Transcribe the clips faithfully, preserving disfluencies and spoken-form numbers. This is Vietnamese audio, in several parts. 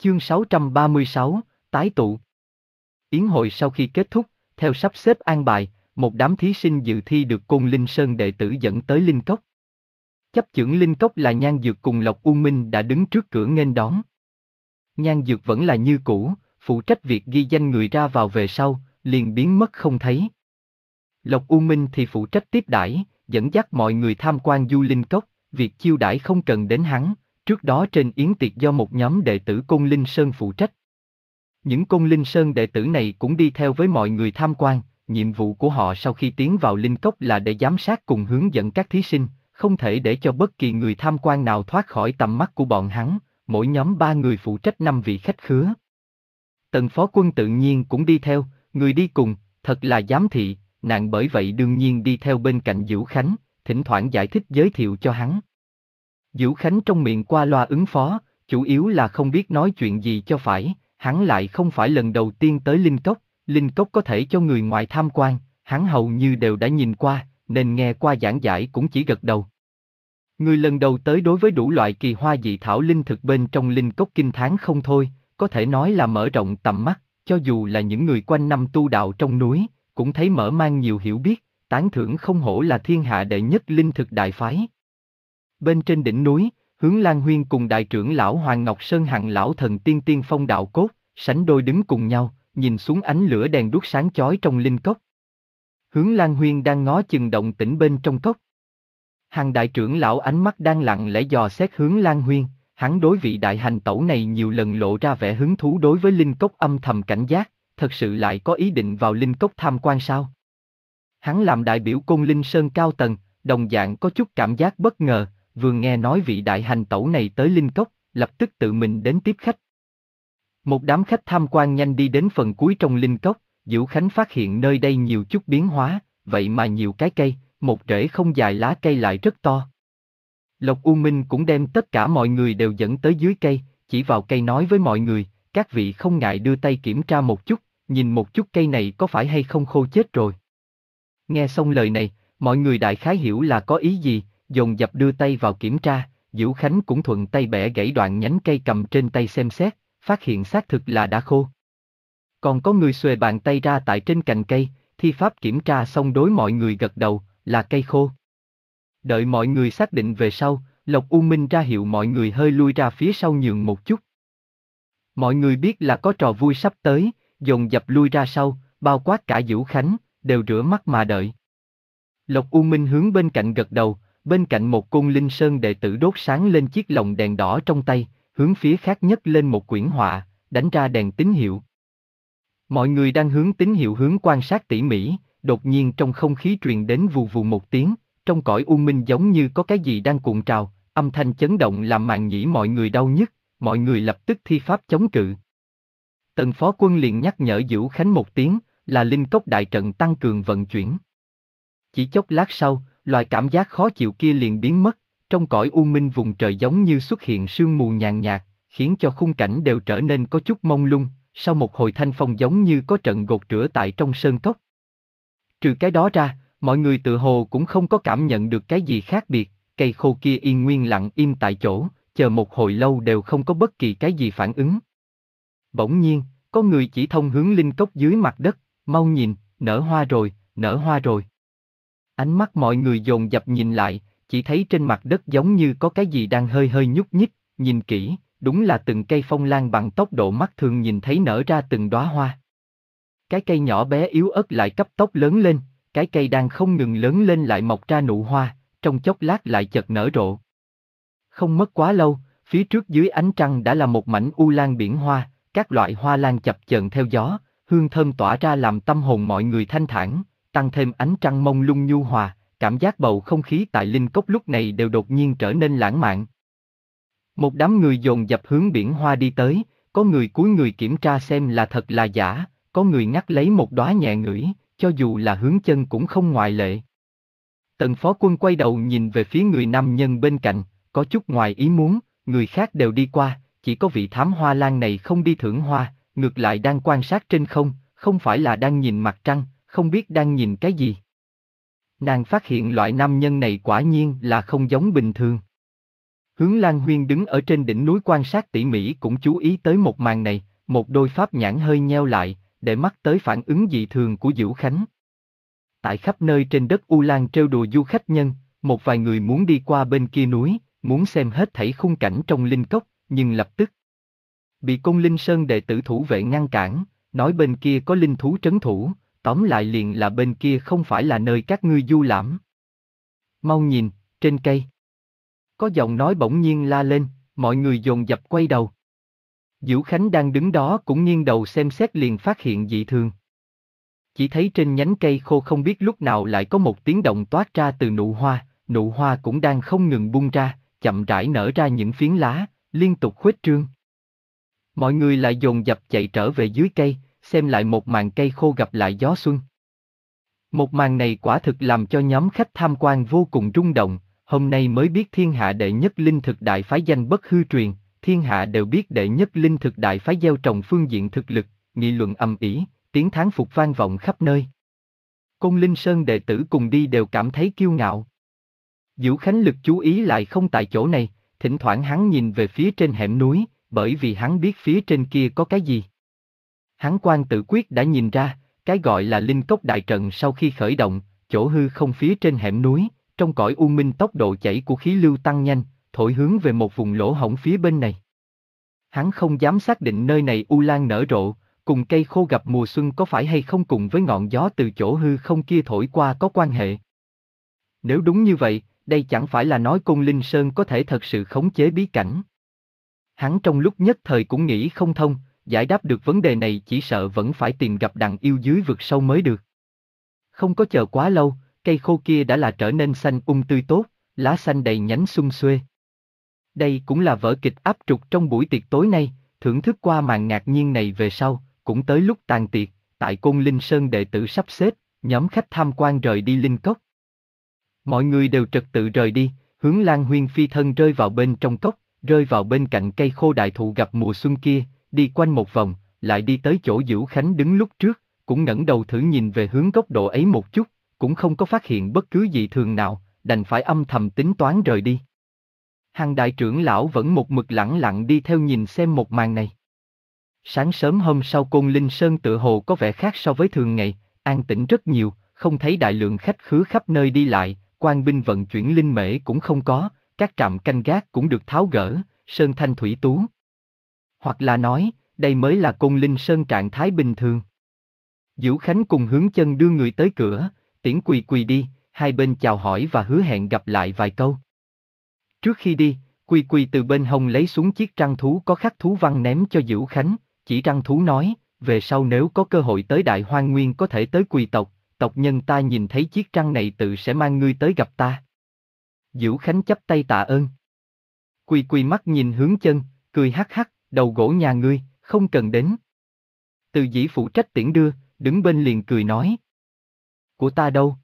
Chương sáu trăm ba mươi sáu, tái tụ. Yến hội sau khi kết thúc, theo sắp xếp an bài, một đám thí sinh dự thi được Côn Linh Sơn đệ tử dẫn tới Linh Cốc. Chấp chưởng Linh Cốc là Nhan Dược cùng Lộc U Minh đã đứng trước cửa nghênh đón. Nhan Dược vẫn là như cũ, phụ trách việc ghi danh người ra vào về sau, liền biến mất không thấy. Lộc U Minh thì phụ trách tiếp đãi, dẫn dắt mọi người tham quan du Linh Cốc, việc chiêu đãi không cần đến hắn, trước đó trên yến tiệc do một nhóm đệ tử Côn Linh Sơn phụ trách. Những Côn Linh Sơn đệ tử này cũng đi theo với mọi người tham quan, nhiệm vụ của họ sau khi tiến vào Linh Cốc là để giám sát cùng hướng dẫn các thí sinh, không thể để cho bất kỳ người tham quan nào thoát khỏi tầm mắt của bọn hắn, mỗi nhóm ba người phụ trách năm vị khách khứa. Tần Phó Quân tự nhiên cũng đi theo, người đi cùng, thật là giám thị, nàng bởi vậy đương nhiên đi theo bên cạnh Dữu Khánh, thỉnh thoảng giải thích giới thiệu cho hắn. Dữu Khánh trong miệng qua loa ứng phó, chủ yếu là không biết nói chuyện gì cho phải, hắn lại không phải lần đầu tiên tới Linh Cốc, Linh Cốc có thể cho người ngoài tham quan, hắn hầu như đều đã nhìn qua, nên nghe qua giảng giải cũng chỉ gật đầu. Người lần đầu tới đối với đủ loại kỳ hoa dị thảo linh thực bên trong Linh Cốc kinh thán không thôi, có thể nói là mở rộng tầm mắt, cho dù là những người quanh năm tu đạo trong núi, cũng thấy mở mang nhiều hiểu biết, tán thưởng không hổ là thiên hạ đệ nhất linh thực đại phái. Bên trên đỉnh núi, Hướng Lan Huyên cùng đại trưởng lão Hoàng Ngọc Sơn Hằng lão thần tiên tiên phong đạo cốt, sánh đôi đứng cùng nhau, nhìn xuống ánh lửa đèn đuốc sáng chói trong Linh Cốc. Hướng Lan Huyên đang ngó chừng động tĩnh bên trong cốc. Hằng đại trưởng lão ánh mắt đang lặng lẽ dò xét Hướng Lan Huyên, hắn đối vị đại hành tẩu này nhiều lần lộ ra vẻ hứng thú đối với Linh Cốc âm thầm cảnh giác, thật sự lại có ý định vào Linh Cốc tham quan sao? Hắn làm đại biểu Côn Linh Sơn cao tầng, đồng dạng có chút cảm giác bất ngờ, vừa nghe nói vị đại hành tẩu này tới Linh Cốc, lập tức tự mình đến tiếp khách. Một đám khách tham quan nhanh đi đến phần cuối trong Linh Cốc, Dữu Khánh phát hiện nơi đây nhiều chút biến hóa, vậy mà nhiều cái cây, một rễ không dài lá cây lại rất to. Lộc U Minh cũng đem tất cả mọi người đều dẫn tới dưới cây, chỉ vào cây nói với mọi người, các vị không ngại đưa tay kiểm tra một chút, nhìn một chút cây này có phải hay không khô chết rồi. Nghe xong lời này, mọi người đại khái hiểu là có ý gì, dồn dập đưa tay vào kiểm tra, Dữu Khánh cũng thuận tay bẻ gãy đoạn nhánh cây cầm trên tay xem xét, phát hiện xác thực là đã khô. Còn có người xuề bàn tay ra tại trên cành cây, thi pháp kiểm tra xong đối mọi người gật đầu, là cây khô. Đợi mọi người xác định về sau, Lộc U Minh ra hiệu mọi người hơi lui ra phía sau nhường một chút. Mọi người biết là có trò vui sắp tới, dồn dập lui ra sau, bao quát cả Dữu Khánh, đều rửa mắt mà đợi. Lộc U Minh hướng bên cạnh gật đầu, bên cạnh một Côn Linh Sơn đệ tử đốt sáng lên chiếc lồng đèn đỏ trong tay, hướng phía khác nhấc lên một quyển họa, đánh ra đèn tín hiệu. Mọi người đang hướng tín hiệu hướng quan sát tỉ mỉ, đột nhiên trong không khí truyền đến vù vù một tiếng, trong cõi u minh giống như có cái gì đang cuộn trào, âm thanh chấn động làm màng nhĩ mọi người đau nhức, mọi người lập tức thi pháp chống cự. Tần Phó Quân liền nhắc nhở Dữu Khánh một tiếng, là Linh Cốc đại trận tăng cường vận chuyển. Chỉ chốc lát sau, loại cảm giác khó chịu kia liền biến mất, trong cõi u minh vùng trời giống như xuất hiện sương mù nhàn nhạt, khiến cho khung cảnh đều trở nên có chút mông lung, sau một hồi thanh phong giống như có trận gột rửa tại trong sơn cốc. Trừ cái đó ra, mọi người tự hồ cũng không có cảm nhận được cái gì khác biệt, cây khô kia yên nguyên lặng im tại chỗ, chờ một hồi lâu đều không có bất kỳ cái gì phản ứng. Bỗng nhiên, có người chỉ thông hướng Linh Cốc dưới mặt đất, mau nhìn, nở hoa rồi, nở hoa rồi. Ánh mắt mọi người dồn dập nhìn lại, chỉ thấy trên mặt đất giống như có cái gì đang hơi hơi nhúc nhích, nhìn kỹ, đúng là từng cây phong lan bằng tốc độ mắt thường nhìn thấy nở ra từng đóa hoa. Cái cây nhỏ bé yếu ớt lại cấp tốc lớn lên, cái cây đang không ngừng lớn lên lại mọc ra nụ hoa, trong chốc lát lại chợt nở rộ. Không mất quá lâu, phía trước dưới ánh trăng đã là một mảnh u lan biển hoa, các loại hoa lan chập chờn theo gió, hương thơm tỏa ra làm tâm hồn mọi người thanh thản, tăng thêm ánh trăng mông lung nhu hòa, cảm giác bầu không khí tại Linh Cốc lúc này đều đột nhiên trở nên lãng mạn. Một đám người dồn dập hướng biển hoa đi tới, có người cúi người kiểm tra xem là thật là giả, có người ngắt lấy một đóa nhẹ ngửi, cho dù là hướng chân cũng không ngoại lệ. Tần Phó Quân quay đầu nhìn về phía người nam nhân bên cạnh, có chút ngoài ý muốn, người khác đều đi qua, chỉ có vị thám hoa lan này không đi thưởng hoa, ngược lại đang quan sát trên không, không phải là đang nhìn mặt trăng, không biết đang nhìn cái gì. Nàng phát hiện loại nam nhân này quả nhiên là không giống bình thường. Hướng Lan Huyên đứng ở trên đỉnh núi quan sát tỉ mỉ cũng chú ý tới một màn này, một đôi pháp nhãn hơi nheo lại, để mắt tới phản ứng dị thường của Diễu Khánh. Tại khắp nơi trên đất U Lan trêu đùa du khách nhân, một vài người muốn đi qua bên kia núi, muốn xem hết thảy khung cảnh trong linh cốc, nhưng lập tức bị Côn Linh Sơn đệ tử thủ vệ ngăn cản, nói bên kia có linh thú trấn thủ, tóm lại liền là bên kia không phải là nơi các ngươi du lãm. Mau nhìn, trên cây. Có giọng nói bỗng nhiên la lên, mọi người dồn dập quay đầu. Diễu Khánh đang đứng đó cũng nghiêng đầu xem xét liền phát hiện dị thường. Chỉ thấy trên nhánh cây khô không biết lúc nào lại có một tiếng động toát ra từ nụ hoa, nụ hoa cũng đang không ngừng bung ra, chậm rãi nở ra những phiến lá, liên tục khuếch trương. Mọi người lại dồn dập chạy trở về dưới cây, xem lại một màn cây khô gặp lại gió xuân. Một màn này quả thực làm cho nhóm khách tham quan vô cùng rung động, hôm nay mới biết thiên hạ đệ nhất linh thực đại phái danh bất hư truyền, thiên hạ đều biết đệ nhất linh thực đại phái gieo trồng phương diện thực lực, nghị luận ầm ĩ, tiếng thán phục vang vọng khắp nơi. Côn Linh Sơn đệ tử cùng đi đều cảm thấy kiêu ngạo. Diễu Khánh lực chú ý lại không tại chỗ này, thỉnh thoảng hắn nhìn về phía trên hẻm núi, bởi vì hắn biết phía trên kia có cái gì. Hắn quan tự quyết đã nhìn ra, cái gọi là linh cốc đại trận sau khi khởi động, chỗ hư không phía trên hẻm núi, trong cõi u minh tốc độ chảy của khí lưu tăng nhanh, thổi hướng về một vùng lỗ hổng phía bên này. Hắn không dám xác định nơi này u lan nở rộ, cùng cây khô gặp mùa xuân có phải hay không cùng với ngọn gió từ chỗ hư không kia thổi qua có quan hệ. Nếu đúng như vậy, đây chẳng phải là nói Côn Linh Sơn có thể thật sự khống chế bí cảnh. Hắn trong lúc nhất thời cũng nghĩ không thông, giải đáp được vấn đề này chỉ sợ vẫn phải tìm gặp đằng yêu dưới vực sâu mới được. Không có chờ quá lâu, cây khô kia đã là trở nên xanh um tươi tốt, lá xanh đầy nhánh sum xuê. Đây cũng là vở kịch áp trục trong buổi tiệc tối nay, thưởng thức qua màn ngạc nhiên này về sau, cũng tới lúc tàn tiệc, tại Côn Linh Sơn đệ tử sắp xếp, nhóm khách tham quan rời đi linh cốc. Mọi người đều trật tự rời đi, Hướng Lan Huyên phi thân rơi vào bên trong cốc, rơi vào bên cạnh cây khô đại thụ gặp mùa xuân kia, đi quanh một vòng, lại đi tới chỗ Diễu Khánh đứng lúc trước, cũng ngẩng đầu thử nhìn về hướng góc độ ấy một chút, cũng không có phát hiện bất cứ dị thường nào, đành phải âm thầm tính toán rời đi. Hàng đại trưởng lão vẫn một mực lẳng lặng đi theo nhìn xem một màn này. Sáng sớm hôm sau Côn Linh Sơn tựa hồ có vẻ khác so với thường ngày, an tĩnh rất nhiều, không thấy đại lượng khách khứa khắp nơi đi lại, quan binh vận chuyển linh mễ cũng không có, các trạm canh gác cũng được tháo gỡ, sơn thanh thủy tú. Hoặc là nói, đây mới là Côn Linh Sơn trạng thái bình thường. Diễu Khánh cùng Hướng Chân đưa người tới cửa, tiễn quỳ quỳ đi, hai bên chào hỏi và hứa hẹn gặp lại vài câu. Trước khi đi, Quỳ Quỳ từ bên hông lấy xuống chiếc răng thú có khắc thú văn ném cho Diễu Khánh, chỉ răng thú nói, về sau nếu có cơ hội tới Đại Hoang Nguyên có thể tới Quỳ tộc, tộc nhân ta nhìn thấy chiếc răng này tự sẽ mang ngươi tới gặp ta. Diễu Khánh chắp tay tạ ơn. Quỳ Quỳ mắt nhìn Hướng Chân, cười hắc hắc, đầu gỗ nhà ngươi, không cần đến. Từ Dĩ phụ trách tiễn đưa, đứng bên liền cười nói. Của ta đâu?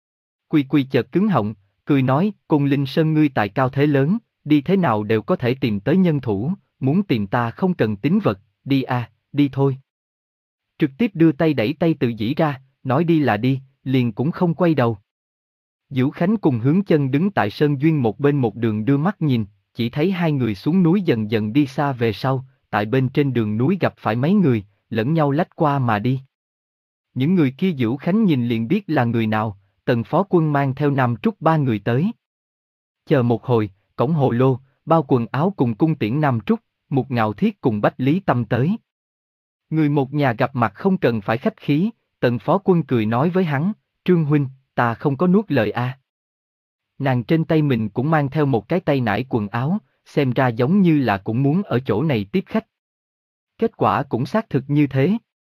Quỳ Quỳ chợt cứng họng, cười nói, Côn Linh Sơn ngươi tài cao thế lớn, đi thế nào đều có thể tìm tới nhân thủ, muốn tìm ta không cần tín vật, đi à, đi thôi. Trực tiếp đưa tay đẩy tay Từ Dĩ ra, nói đi là đi, liền cũng không quay đầu. Diễu Khánh cùng Hướng Chân đứng tại sơn duyên một bên một đường đưa mắt nhìn, chỉ thấy hai người xuống núi dần dần đi xa về sau, tại bên trên đường núi gặp phải mấy người, lẫn nhau lách qua mà đi. Những người kia Diễu Khánh nhìn liền biết là người nào, Tần phó quân mang theo Nam Trúc ba người tới. Chờ một hồi, cổng hồ lô, bao quần áo cùng cung tiễn Nam Trúc, Mục Ngạo Thiết cùng Bách Lý Tâm tới. Người một nhà gặp mặt không cần phải khách khí, Tần phó quân cười nói với hắn, Trương huynh, ta không có nuốt lời a. À. Nàng trên tay mình cũng mang theo một cái tay nải quần áo, xem ra giống như là cũng muốn ở chỗ này tiếp khách. Kết quả cũng xác thực như thế.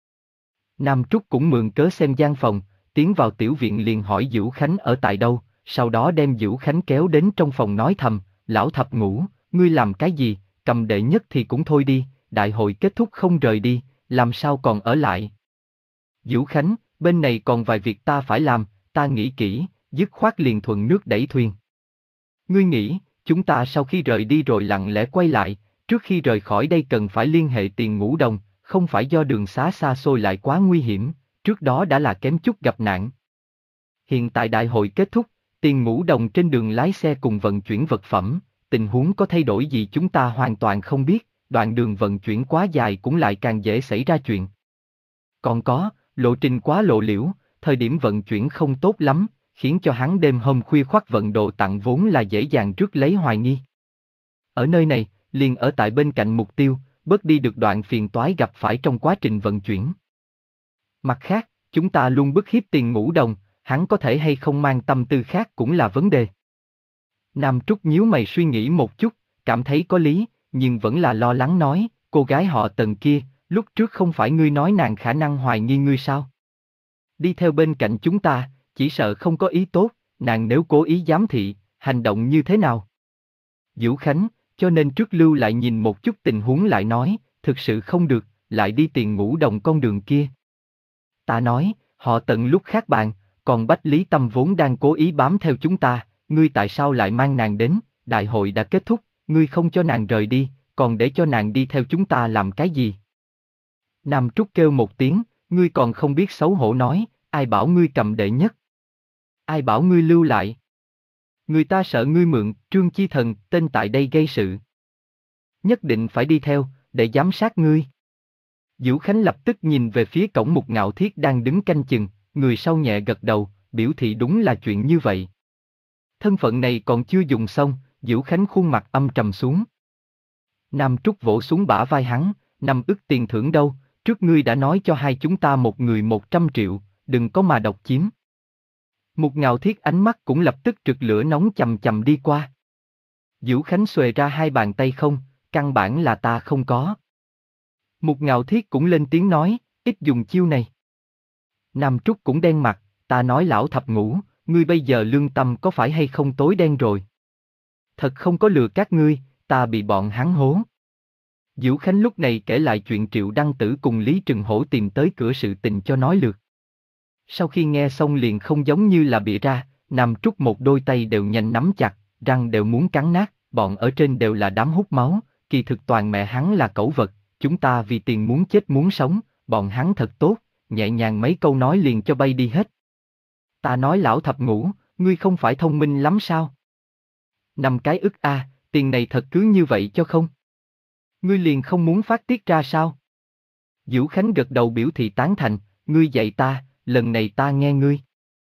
Nam Trúc cũng mượn cớ xem gian phòng, tiến vào tiểu viện liền hỏi Diễu Khánh ở tại đâu, sau đó đem Diễu Khánh kéo đến trong phòng nói thầm, lão thập ngũ, ngươi làm cái gì, cầm đệ nhất thì cũng thôi đi, đại hội kết thúc không rời đi, làm sao còn ở lại. Diễu Khánh, bên này còn vài việc ta phải làm, ta nghĩ kỹ, dứt khoát liền thuận nước đẩy thuyền. Ngươi nghĩ, chúng ta sau khi rời đi rồi lặng lẽ quay lại, trước khi rời khỏi đây cần phải liên hệ Tiền Ngũ Đồng, không phải do đường xá xa xôi lại quá nguy hiểm, trước đó đã là kém chút gặp nạn. Hiện tại đại hội kết thúc, Tiền Ngũ Đồng trên đường lái xe cùng vận chuyển vật phẩm, tình huống có thay đổi gì chúng ta hoàn toàn không biết, đoạn đường vận chuyển quá dài cũng lại càng dễ xảy ra chuyện. Còn có, lộ trình quá lộ liễu, thời điểm vận chuyển không tốt lắm, khiến cho hắn đêm hôm khuya khoắt vận đồ tặng vốn là dễ dàng rước lấy hoài nghi. Ở nơi này, liền ở tại bên cạnh mục tiêu, bớt đi được đoạn phiền toái gặp phải trong quá trình vận chuyển. Mặt khác, chúng ta luôn bức hiếp Tiền Ngũ Đồng, hắn có thể hay không mang tâm tư khác cũng là vấn đề. Nam Trúc nhíu mày suy nghĩ một chút, cảm thấy có lý, nhưng vẫn là lo lắng nói, cô gái họ Tần kia, lúc trước không phải ngươi nói nàng khả năng hoài nghi ngươi sao? Đi theo bên cạnh chúng ta, chỉ sợ không có ý tốt, nàng nếu cố ý giám thị, hành động như thế nào? Vũ Khánh, cho nên trước lưu lại nhìn một chút tình huống lại nói, thực sự không được, lại đi Tiền Ngũ Đồng con đường kia. Ta nói, họ Tần lúc khác bạn, còn Bách Lý Tâm vốn đang cố ý bám theo chúng ta, ngươi tại sao lại mang nàng đến, đại hội đã kết thúc, ngươi không cho nàng rời đi, còn để cho nàng đi theo chúng ta làm cái gì? Nam Trúc kêu một tiếng, ngươi còn không biết xấu hổ nói, ai bảo ngươi cầm đệ nhất? Ai bảo ngươi lưu lại? Người ta sợ ngươi mượn, Trương Chi Thần, tên tại đây gây sự. Nhất định phải đi theo, để giám sát ngươi. Vũ Khánh lập tức nhìn về phía cổng Mục Ngạo Thiết đang đứng canh chừng, người sau nhẹ gật đầu, biểu thị đúng là chuyện như vậy. Thân phận này còn chưa dùng xong, Vũ Khánh khuôn mặt âm trầm xuống. Nam Trúc vỗ xuống bả vai hắn, năm ức tiền thưởng đâu, trước ngươi đã nói cho hai chúng ta một người một trăm triệu, đừng có mà độc chiếm. Mục Ngạo Thiết ánh mắt cũng lập tức trực lửa nóng chầm chầm đi qua. Vũ Khánh xuề ra hai bàn tay không, căn bản là ta không có. Mục Ngạo Thiết cũng lên tiếng nói, ít dùng chiêu này. Nam Trúc cũng đen mặt, ta nói lão thập ngũ, ngươi bây giờ lương tâm có phải hay không tối đen rồi? Thật không có lừa các ngươi, ta bị bọn hắn hố. Vũ Khánh lúc này kể lại chuyện Triệu Đăng Tử cùng Lý Trừng Hổ tìm tới cửa sự tình cho nói lượt. Sau khi nghe xong liền không giống như là bịa ra, Nam Trúc một đôi tay đều nhanh nắm chặt, răng đều muốn cắn nát, bọn ở trên đều là đám hút máu, kỳ thực toàn mẹ hắn là cẩu vật, chúng ta vì tiền muốn chết muốn sống, bọn hắn thật tốt, nhẹ nhàng mấy câu nói liền cho bay đi hết. Ta nói lão thập ngũ, ngươi không phải thông minh lắm sao? Năm cái ức a, à, tiền này thật cứ như vậy cho không? Ngươi liền không muốn phát tiết ra sao? Vũ Khánh gật đầu biểu thị tán thành, ngươi dạy ta, lần này ta nghe ngươi.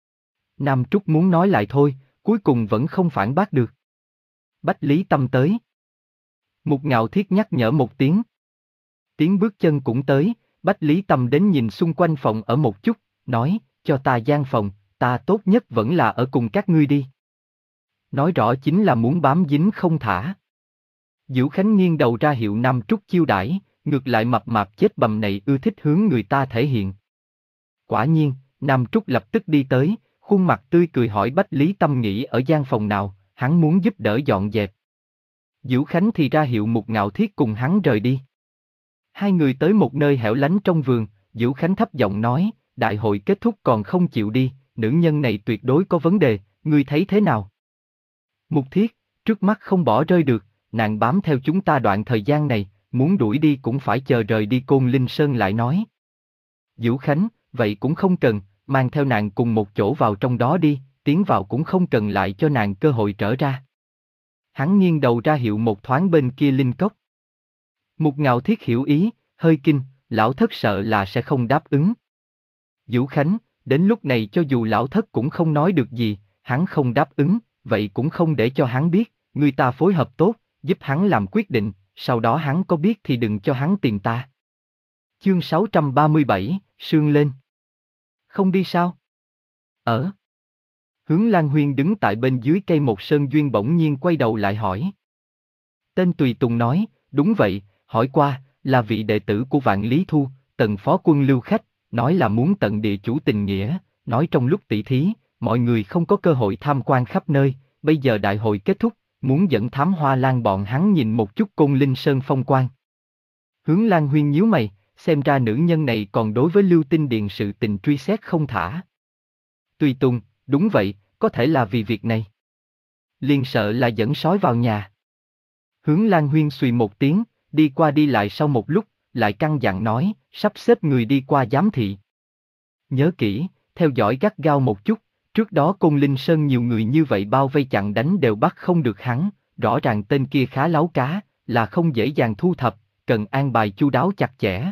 Nam Trúc muốn nói lại thôi, cuối cùng vẫn không phản bác được. Bách Lý Tâm tới. Mục Ngạo Thiết nhắc nhở một tiếng. Tiếng bước chân cũng tới, Bách Lý Tâm đến nhìn xung quanh phòng ở một chút, nói, cho ta gian phòng, ta tốt nhất vẫn là ở cùng các ngươi đi. Nói rõ chính là muốn bám dính không thả. Vũ Khánh nghiêng đầu ra hiệu Nam Trúc chiêu đãi, ngược lại mập mạp chết bầm này ưa thích hướng người ta thể hiện. Quả nhiên, Nam Trúc lập tức đi tới, khuôn mặt tươi cười hỏi Bách Lý Tâm nghĩ ở gian phòng nào, hắn muốn giúp đỡ dọn dẹp. Vũ Khánh thì ra hiệu Mục Ngạo Thiết cùng hắn rời đi. Hai người tới một nơi hẻo lánh trong vườn, Vũ Khánh thấp giọng nói, đại hội kết thúc còn không chịu đi, nữ nhân này tuyệt đối có vấn đề, ngươi thấy thế nào? Mục Thiết, trước mắt không bỏ rơi được, nàng bám theo chúng ta đoạn thời gian này, muốn đuổi đi cũng phải chờ rời đi Côn Linh Sơn lại nói. Vũ Khánh, vậy cũng không cần, mang theo nàng cùng một chỗ vào trong đó đi, tiến vào cũng không cần lại cho nàng cơ hội trở ra. Hắn nghiêng đầu ra hiệu một thoáng bên kia linh cốc. Mục Ngạo Thiết hiểu ý, hơi kinh, lão thất sợ là sẽ không đáp ứng. Vũ Khánh, đến lúc này cho dù lão thất cũng không nói được gì, hắn không đáp ứng, vậy cũng không để cho hắn biết, người ta phối hợp tốt, giúp hắn làm quyết định, sau đó hắn có biết thì đừng cho hắn tìm ta. Chương sáu trăm ba mươi bảy, sương lên. Không đi sao? Ở. Hướng Lan Huyên đứng tại bên dưới cây một sơn duyên bỗng nhiên quay đầu lại hỏi. Tên Tùy Tùng nói, đúng vậy, hỏi qua, là vị đệ tử của Vạn Lý Thu, Tần phó quân lưu khách, nói là muốn tận địa chủ tình nghĩa, nói trong lúc tỷ thí, mọi người không có cơ hội tham quan khắp nơi, bây giờ đại hội kết thúc, muốn dẫn Thám Hoa Lan bọn hắn nhìn một chút Côn Linh Sơn phong quang. Hướng Lan Huyên nhíu mày, xem ra nữ nhân này còn đối với Lưu Tinh Điện sự tình truy xét không thả. Tùy Tùng, đúng vậy, có thể là vì việc này. Liền sợ là dẫn sói vào nhà. Hướng Lan Huyên xùy một tiếng, đi qua đi lại sau một lúc, lại căn dặn nói, sắp xếp người đi qua giám thị. Nhớ kỹ, theo dõi gắt gao một chút, trước đó Côn Linh Sơn nhiều người như vậy bao vây chặn đánh đều bắt không được hắn, rõ ràng tên kia khá láu cá, là không dễ dàng thu thập, cần an bài chu đáo chặt chẽ.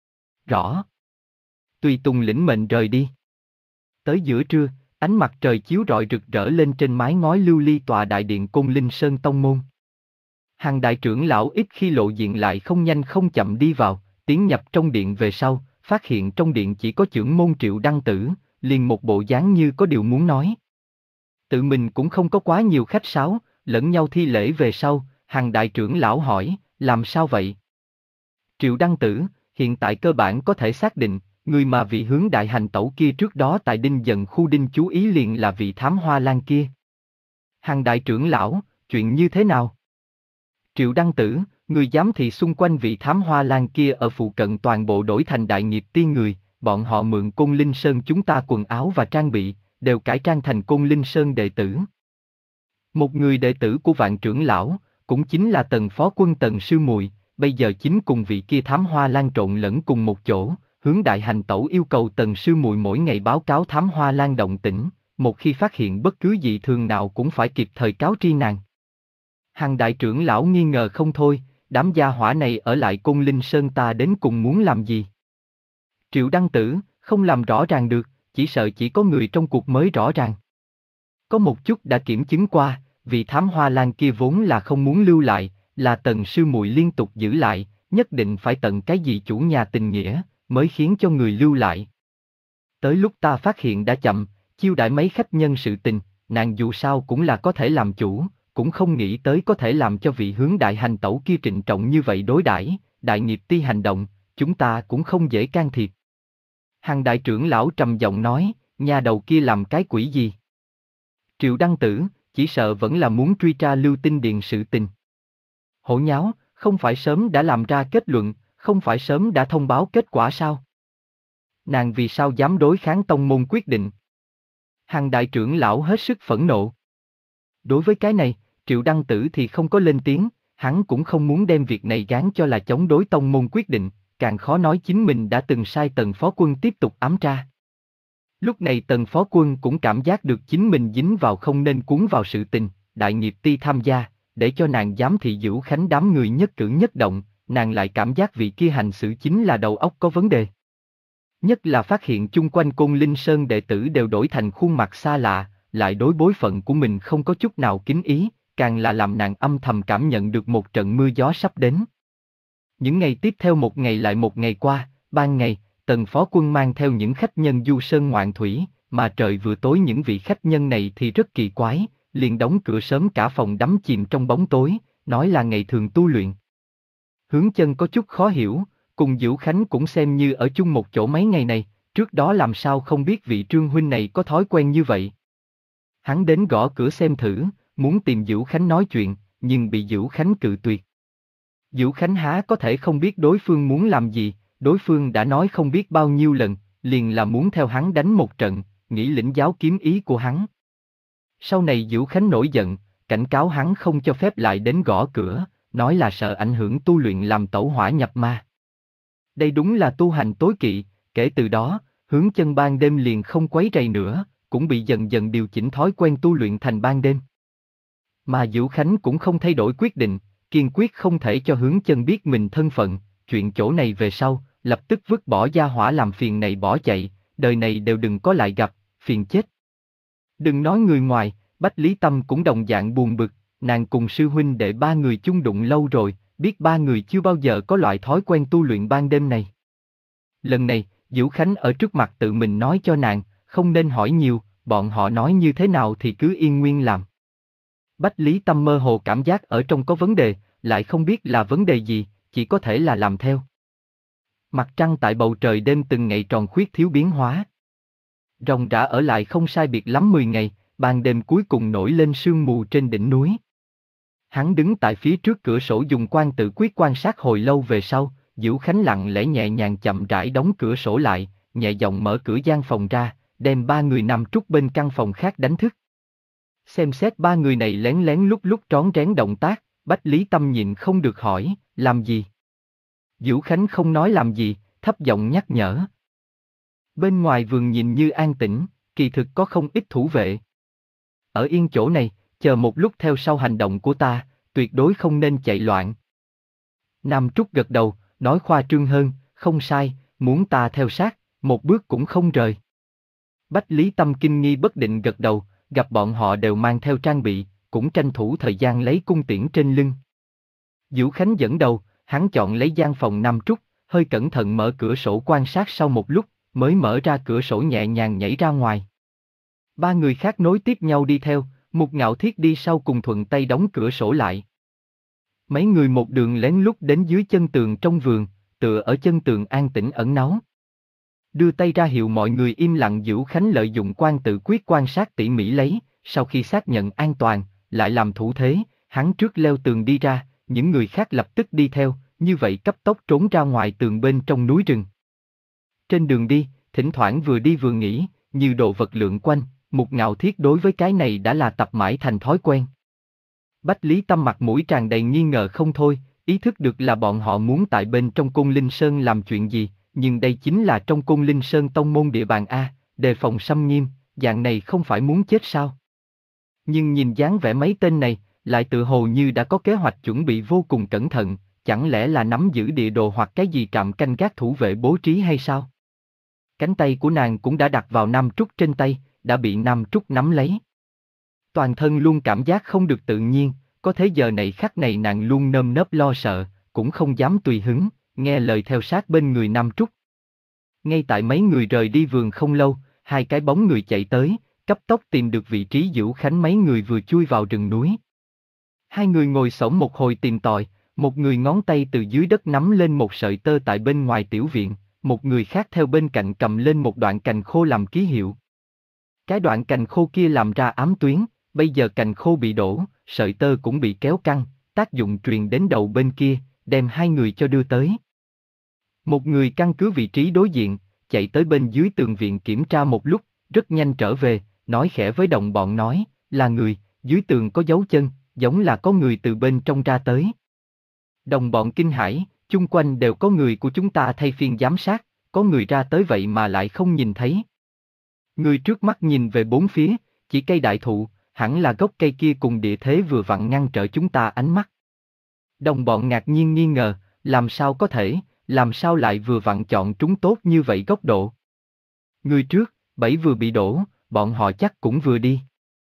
Rõ. Tùy tùng lĩnh mệnh rời đi. Tới giữa trưa, ánh mặt trời chiếu rọi rực rỡ lên trên mái ngói lưu ly tòa đại điện Côn Linh Sơn Tông Môn. Hàng đại trưởng lão ít khi lộ diện lại không nhanh không chậm đi vào, tiến nhập trong điện về sau, phát hiện trong điện chỉ có chưởng môn Triệu Đăng Tử, liền một bộ dáng như có điều muốn nói. Tự mình cũng không có quá nhiều khách sáo, lẫn nhau thi lễ về sau, hàng đại trưởng lão hỏi, làm sao vậy? Triệu Đăng Tử, hiện tại cơ bản có thể xác định, người mà vị hướng đại hành tẩu kia trước đó tại Đinh Dần khu Đinh chú ý liền là vị thám hoa lan kia. Hàng đại trưởng lão, chuyện như thế nào? Triệu Đăng Tử, người giám thị xung quanh vị thám hoa lan kia ở phụ cận toàn bộ đổi thành đại nghiệp tiên người, bọn họ mượn Côn Linh Sơn chúng ta quần áo và trang bị, đều cải trang thành Côn Linh Sơn đệ tử. Một người đệ tử của vạn trưởng lão, cũng chính là Tần Phó Quân Tần Sư Mùi, bây giờ chính cùng vị kia thám hoa lan trộn lẫn cùng một chỗ, hướng đại hành tẩu yêu cầu Tần Sư Mùi mỗi ngày báo cáo thám hoa lan động tĩnh, một khi phát hiện bất cứ dị thường nào cũng phải kịp thời cáo tri nàng. Hàng đại trưởng lão nghi ngờ không thôi, đám gia hỏa này ở lại Côn Linh Sơn ta đến cùng muốn làm gì? Triệu Đăng Tử, không làm rõ ràng được, chỉ sợ chỉ có người trong cuộc mới rõ ràng. Có một chút đã kiểm chứng qua, vì thám hoa lan kia vốn là không muốn lưu lại, là Tần Sư Mùi liên tục giữ lại, nhất định phải tận cái gì chủ nhà tình nghĩa, mới khiến cho người lưu lại. Tới lúc ta phát hiện đã chậm, chiêu đãi mấy khách nhân sự tình, nàng dù sao cũng là có thể làm chủ, cũng không nghĩ tới có thể làm cho vị hướng đại hành tẩu kia trịnh trọng như vậy đối đãi, đại nghiệp ti hành động, chúng ta cũng không dễ can thiệp. Hàng đại trưởng lão trầm giọng nói, nhà đầu kia làm cái quỷ gì? Triệu Đăng Tử, chỉ sợ vẫn là muốn truy tra Lưu Tinh Điện sự tình. Hổ nháo, không phải sớm đã làm ra kết luận, không phải sớm đã thông báo kết quả sao? Nàng vì sao dám đối kháng tông môn quyết định? Hàng đại trưởng lão hết sức phẫn nộ. Đối với cái này, Triệu Đăng Tử thì không có lên tiếng, hắn cũng không muốn đem việc này gán cho là chống đối tông môn quyết định, càng khó nói chính mình đã từng sai Tần Phó Quân tiếp tục ám tra. Lúc này Tần Phó Quân cũng cảm giác được chính mình dính vào không nên cuốn vào sự tình, đại nghiệp ti tham gia, để cho nàng giám thị Dữu Khánh đám người nhất cử nhất động, nàng lại cảm giác vị kia hành xử chính là đầu óc có vấn đề. Nhất là phát hiện chung quanh Côn Linh Sơn đệ tử đều đổi thành khuôn mặt xa lạ, lại đối bối phận của mình không có chút nào kính ý, càng là làm nàng âm thầm cảm nhận được một trận mưa gió sắp đến. Những ngày tiếp theo một ngày lại một ngày qua, ban ngày, Tần Phó Quân mang theo những khách nhân du sơn ngoạn thủy, mà trời vừa tối những vị khách nhân này thì rất kỳ quái, liền đóng cửa sớm cả phòng đắm chìm trong bóng tối, nói là ngày thường tu luyện. Hướng Chân có chút khó hiểu, cùng Dữu Khánh cũng xem như ở chung một chỗ mấy ngày này, trước đó làm sao không biết vị Trương huynh này có thói quen như vậy. Hắn đến gõ cửa xem thử, muốn tìm Dữu Khánh nói chuyện, nhưng bị Dữu Khánh cự tuyệt. Dữu Khánh há có thể không biết đối phương muốn làm gì, đối phương đã nói không biết bao nhiêu lần, liền là muốn theo hắn đánh một trận, nghĩ lĩnh giáo kiếm ý của hắn. Sau này Dữu Khánh nổi giận, cảnh cáo hắn không cho phép lại đến gõ cửa, nói là sợ ảnh hưởng tu luyện làm tẩu hỏa nhập ma. Đây đúng là tu hành tối kỵ, kể từ đó, Hướng Chân ban đêm liền không quấy rầy nữa, cũng bị dần dần điều chỉnh thói quen tu luyện thành ban đêm. Mà Dữu Khánh cũng không thay đổi quyết định, kiên quyết không thể cho Hướng Chân biết mình thân phận, chuyện chỗ này về sau, lập tức vứt bỏ gia hỏa làm phiền này bỏ chạy, đời này đều đừng có lại gặp, phiền chết. Đừng nói người ngoài, Bách Lý Tâm cũng đồng dạng buồn bực, nàng cùng sư huynh đệ ba người chung đụng lâu rồi, biết ba người chưa bao giờ có loại thói quen tu luyện ban đêm này. Lần này, Dữu Khánh ở trước mặt tự mình nói cho nàng, không nên hỏi nhiều, bọn họ nói như thế nào thì cứ yên nguyên làm. Bách Lý Tâm mơ hồ cảm giác ở trong có vấn đề, lại không biết là vấn đề gì, chỉ có thể là làm theo. Mặt trăng tại bầu trời đêm từng ngày tròn khuyết thiếu biến hóa. Ròng rã ở lại không sai biệt lắm mười ngày, ban đêm cuối cùng nổi lên sương mù trên đỉnh núi. Hắn đứng tại phía trước cửa sổ dùng quan tự quyết quan sát hồi lâu về sau, Dữu Khánh lặng lẽ nhẹ nhàng chậm rãi đóng cửa sổ lại, nhẹ giọng mở cửa gian phòng ra, đem ba người nằm trút bên căn phòng khác đánh thức. Xem xét ba người này lén lén lúc lúc trón rén động tác, Bách Lý Tâm nhịn không được hỏi, làm gì? Dữu Khánh không nói làm gì, thấp giọng nhắc nhở. Bên ngoài vườn nhìn như an tĩnh, kỳ thực có không ít thủ vệ. Ở yên chỗ này, chờ một lúc theo sau hành động của ta, tuyệt đối không nên chạy loạn. Nam Trúc gật đầu, nói khoa trương hơn, không sai, muốn ta theo sát, một bước cũng không rời. Bách Lý Tâm kinh nghi bất định gật đầu, gặp bọn họ đều mang theo trang bị, cũng tranh thủ thời gian lấy cung tiễn trên lưng. Vũ Khánh dẫn đầu, hắn chọn lấy gian phòng Nam Trúc, hơi cẩn thận mở cửa sổ quan sát sau một lúc, mới mở ra cửa sổ nhẹ nhàng nhảy ra ngoài. Ba người khác nối tiếp nhau đi theo, Mục Ngạo Thiết đi sau cùng thuận tay đóng cửa sổ lại. Mấy người một đường lén lút đến dưới chân tường trong vườn, tựa ở chân tường an tĩnh ẩn náu. Đưa tay ra hiệu mọi người im lặng. Vũ Khánh lợi dụng quan tự quyết quan sát tỉ mỉ lấy, sau khi xác nhận an toàn, lại làm thủ thế, hắn trước leo tường đi ra, những người khác lập tức đi theo, như vậy cấp tốc trốn ra ngoài tường bên trong núi rừng. Trên đường đi, thỉnh thoảng vừa đi vừa nghỉ, như đồ vật lượn quanh, Mục Ngạo Thiết đối với cái này đã là tập mãi thành thói quen. Bách Lý Tâm mặt mũi tràn đầy nghi ngờ không thôi, ý thức được là bọn họ muốn tại bên trong Côn Linh Sơn làm chuyện gì, nhưng đây chính là trong Côn Linh Sơn tông môn địa bàn A, đề phòng xâm nghiêm, dạng này không phải muốn chết sao? Nhưng nhìn dáng vẻ mấy tên này, lại tự hồ như đã có kế hoạch chuẩn bị vô cùng cẩn thận, chẳng lẽ là nắm giữ địa đồ hoặc cái gì trạm canh gác thủ vệ bố trí hay sao? Cánh tay của nàng cũng đã đặt vào Nam Trúc trên tay, đã bị Nam Trúc nắm lấy. Toàn thân luôn cảm giác không được tự nhiên, có thế giờ này khắc này nàng luôn nơm nớp lo sợ, cũng không dám tùy hứng, nghe lời theo sát bên người Nam Trúc. Ngay tại mấy người rời đi vườn không lâu, hai cái bóng người chạy tới, cấp tốc tìm được vị trí Vũ Khánh mấy người vừa chui vào rừng núi. Hai người ngồi xổm một hồi tìm tòi, một người ngón tay từ dưới đất nắm lên một sợi tơ tại bên ngoài tiểu viện, một người khác theo bên cạnh cầm lên một đoạn cành khô làm ký hiệu. Cái đoạn cành khô kia làm ra ám tuyến, bây giờ cành khô bị đổ, sợi tơ cũng bị kéo căng, tác dụng truyền đến đầu bên kia, đem hai người cho đưa tới. Một người căn cứ vị trí đối diện, chạy tới bên dưới tường viện kiểm tra một lúc, rất nhanh trở về, nói khẽ với đồng bọn nói, là người, dưới tường có dấu chân, giống là có người từ bên trong ra tới. Đồng bọn kinh hãi, chung quanh đều có người của chúng ta thay phiên giám sát, có người ra tới vậy mà lại không nhìn thấy. Người trước mắt nhìn về bốn phía, chỉ cây đại thụ, hẳn là gốc cây kia cùng địa thế vừa vặn ngăn trở chúng ta ánh mắt. Đồng bọn ngạc nhiên nghi ngờ, làm sao có thể, làm sao lại vừa vặn chọn trúng tốt như vậy góc độ. Người trước, bẫy vừa bị đổ, bọn họ chắc cũng vừa đi.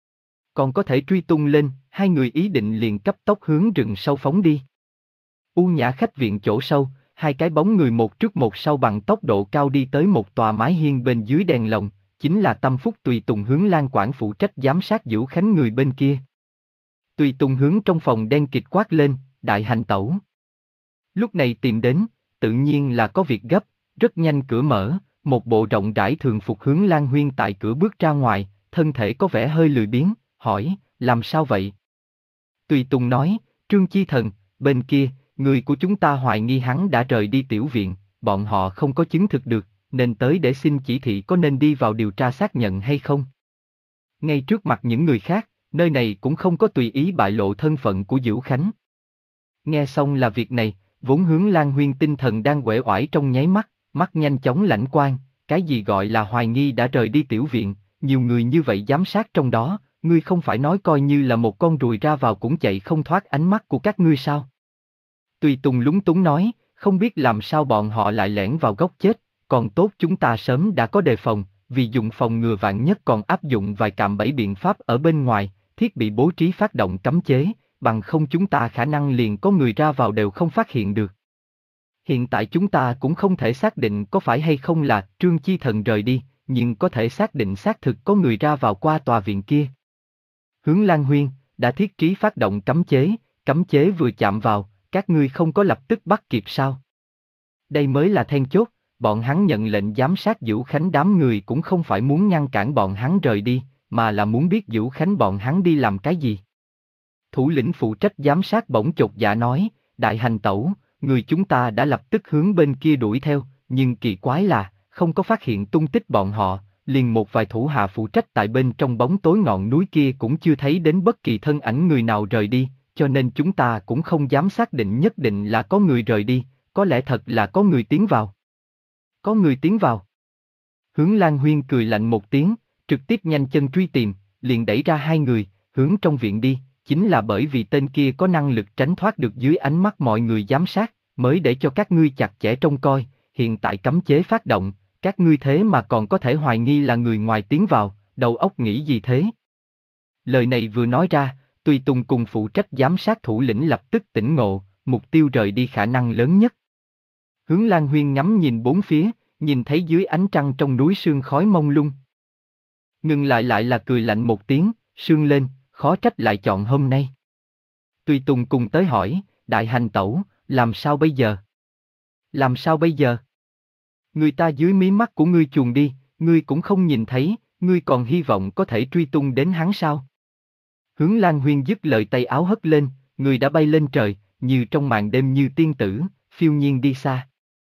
Còn có thể truy tung lên, hai người ý định liền cấp tốc hướng rừng sâu phóng đi. U Nhã khách viện chỗ sâu, hai cái bóng người một trước một sau bằng tốc độ cao đi tới một tòa mái hiên bên dưới đèn lồng, chính là Tâm Phúc tùy tùng hướng Lan Quản phụ trách giám sát Vũ Khánh người bên kia. Tùy tùng hướng trong phòng đen kịt quát lên, đại hành tẩu. Lúc này tìm đến, tự nhiên là có việc gấp, rất nhanh cửa mở, một bộ rộng rãi thường phục hướng Lan Huyên tại cửa bước ra ngoài, thân thể có vẻ hơi lười biếng, hỏi, làm sao vậy? Tùy tùng nói, Trương Chi Thần, bên kia, người của chúng ta hoài nghi hắn đã rời đi tiểu viện, bọn họ không có chứng thực được, nên tới để xin chỉ thị có nên đi vào điều tra xác nhận hay không. Ngay trước mặt những người khác, nơi này cũng không có tùy ý bại lộ thân phận của Vũ Khánh. Nghe xong là việc này, vốn hướng Lan Huyên tinh thần đang uể oải trong nháy mắt, mắt nhanh chóng lãnh quang, cái gì gọi là hoài nghi đã rời đi tiểu viện, nhiều người như vậy giám sát trong đó, ngươi không phải nói coi như là một con ruồi ra vào cũng chạy không thoát ánh mắt của các ngươi sao? Tùy Tùng lúng túng nói, không biết làm sao bọn họ lại lẻn vào góc chết, còn tốt chúng ta sớm đã có đề phòng, vì dùng phòng ngừa vạn nhất còn áp dụng vài cạm bẫy biện pháp ở bên ngoài, thiết bị bố trí phát động cấm chế, bằng không chúng ta khả năng liền có người ra vào đều không phát hiện được. Hiện tại chúng ta cũng không thể xác định có phải hay không là Trương Chi Thần rời đi, nhưng có thể xác định xác thực có người ra vào qua tòa viện kia. Hướng Lan Huyên đã thiết trí phát động cấm chế, cấm chế vừa chạm vào, các ngươi không có lập tức bắt kịp sao? Đây mới là then chốt, bọn hắn nhận lệnh giám sát Vũ Khánh đám người cũng không phải muốn ngăn cản bọn hắn rời đi, mà là muốn biết Vũ Khánh bọn hắn đi làm cái gì. Thủ lĩnh phụ trách giám sát bỗng chột dạ nói, đại hành tẩu, người chúng ta đã lập tức hướng bên kia đuổi theo, nhưng kỳ quái là, không có phát hiện tung tích bọn họ, liền một vài thủ hạ phụ trách tại bên trong bóng tối ngọn núi kia cũng chưa thấy đến bất kỳ thân ảnh người nào rời đi, cho nên chúng ta cũng không dám xác định nhất định là có người rời đi, có lẽ thật là có người tiến vào. Có người tiến vào. Hướng Lan Huyên cười lạnh một tiếng, trực tiếp nhanh chân truy tìm, liền đẩy ra hai người, hướng trong viện đi, chính là bởi vì tên kia có năng lực tránh thoát được dưới ánh mắt mọi người giám sát, mới để cho các ngươi chặt chẽ trông coi, hiện tại cấm chế phát động, các ngươi thế mà còn có thể hoài nghi là người ngoài tiến vào, đầu óc nghĩ gì thế? Lời này vừa nói ra, Tùy Tùng cùng phụ trách giám sát thủ lĩnh lập tức tỉnh ngộ, mục tiêu rời đi khả năng lớn nhất. Hướng Lan Huyên ngắm nhìn bốn phía, nhìn thấy dưới ánh trăng trong núi sương khói mông lung. Ngừng lại lại là cười lạnh một tiếng, sương lên, khó trách lại chọn hôm nay. Tùy Tùng cùng tới hỏi, đại hành tẩu, làm sao bây giờ? Làm sao bây giờ? Người ta dưới mí mắt của ngươi chuồn đi, ngươi cũng không nhìn thấy, ngươi còn hy vọng có thể truy tung đến hắn sao? Hướng Lan Huyên dứt lời tay áo hất lên, người đã bay lên trời, như trong màn đêm như tiên tử, phiêu nhiên đi xa.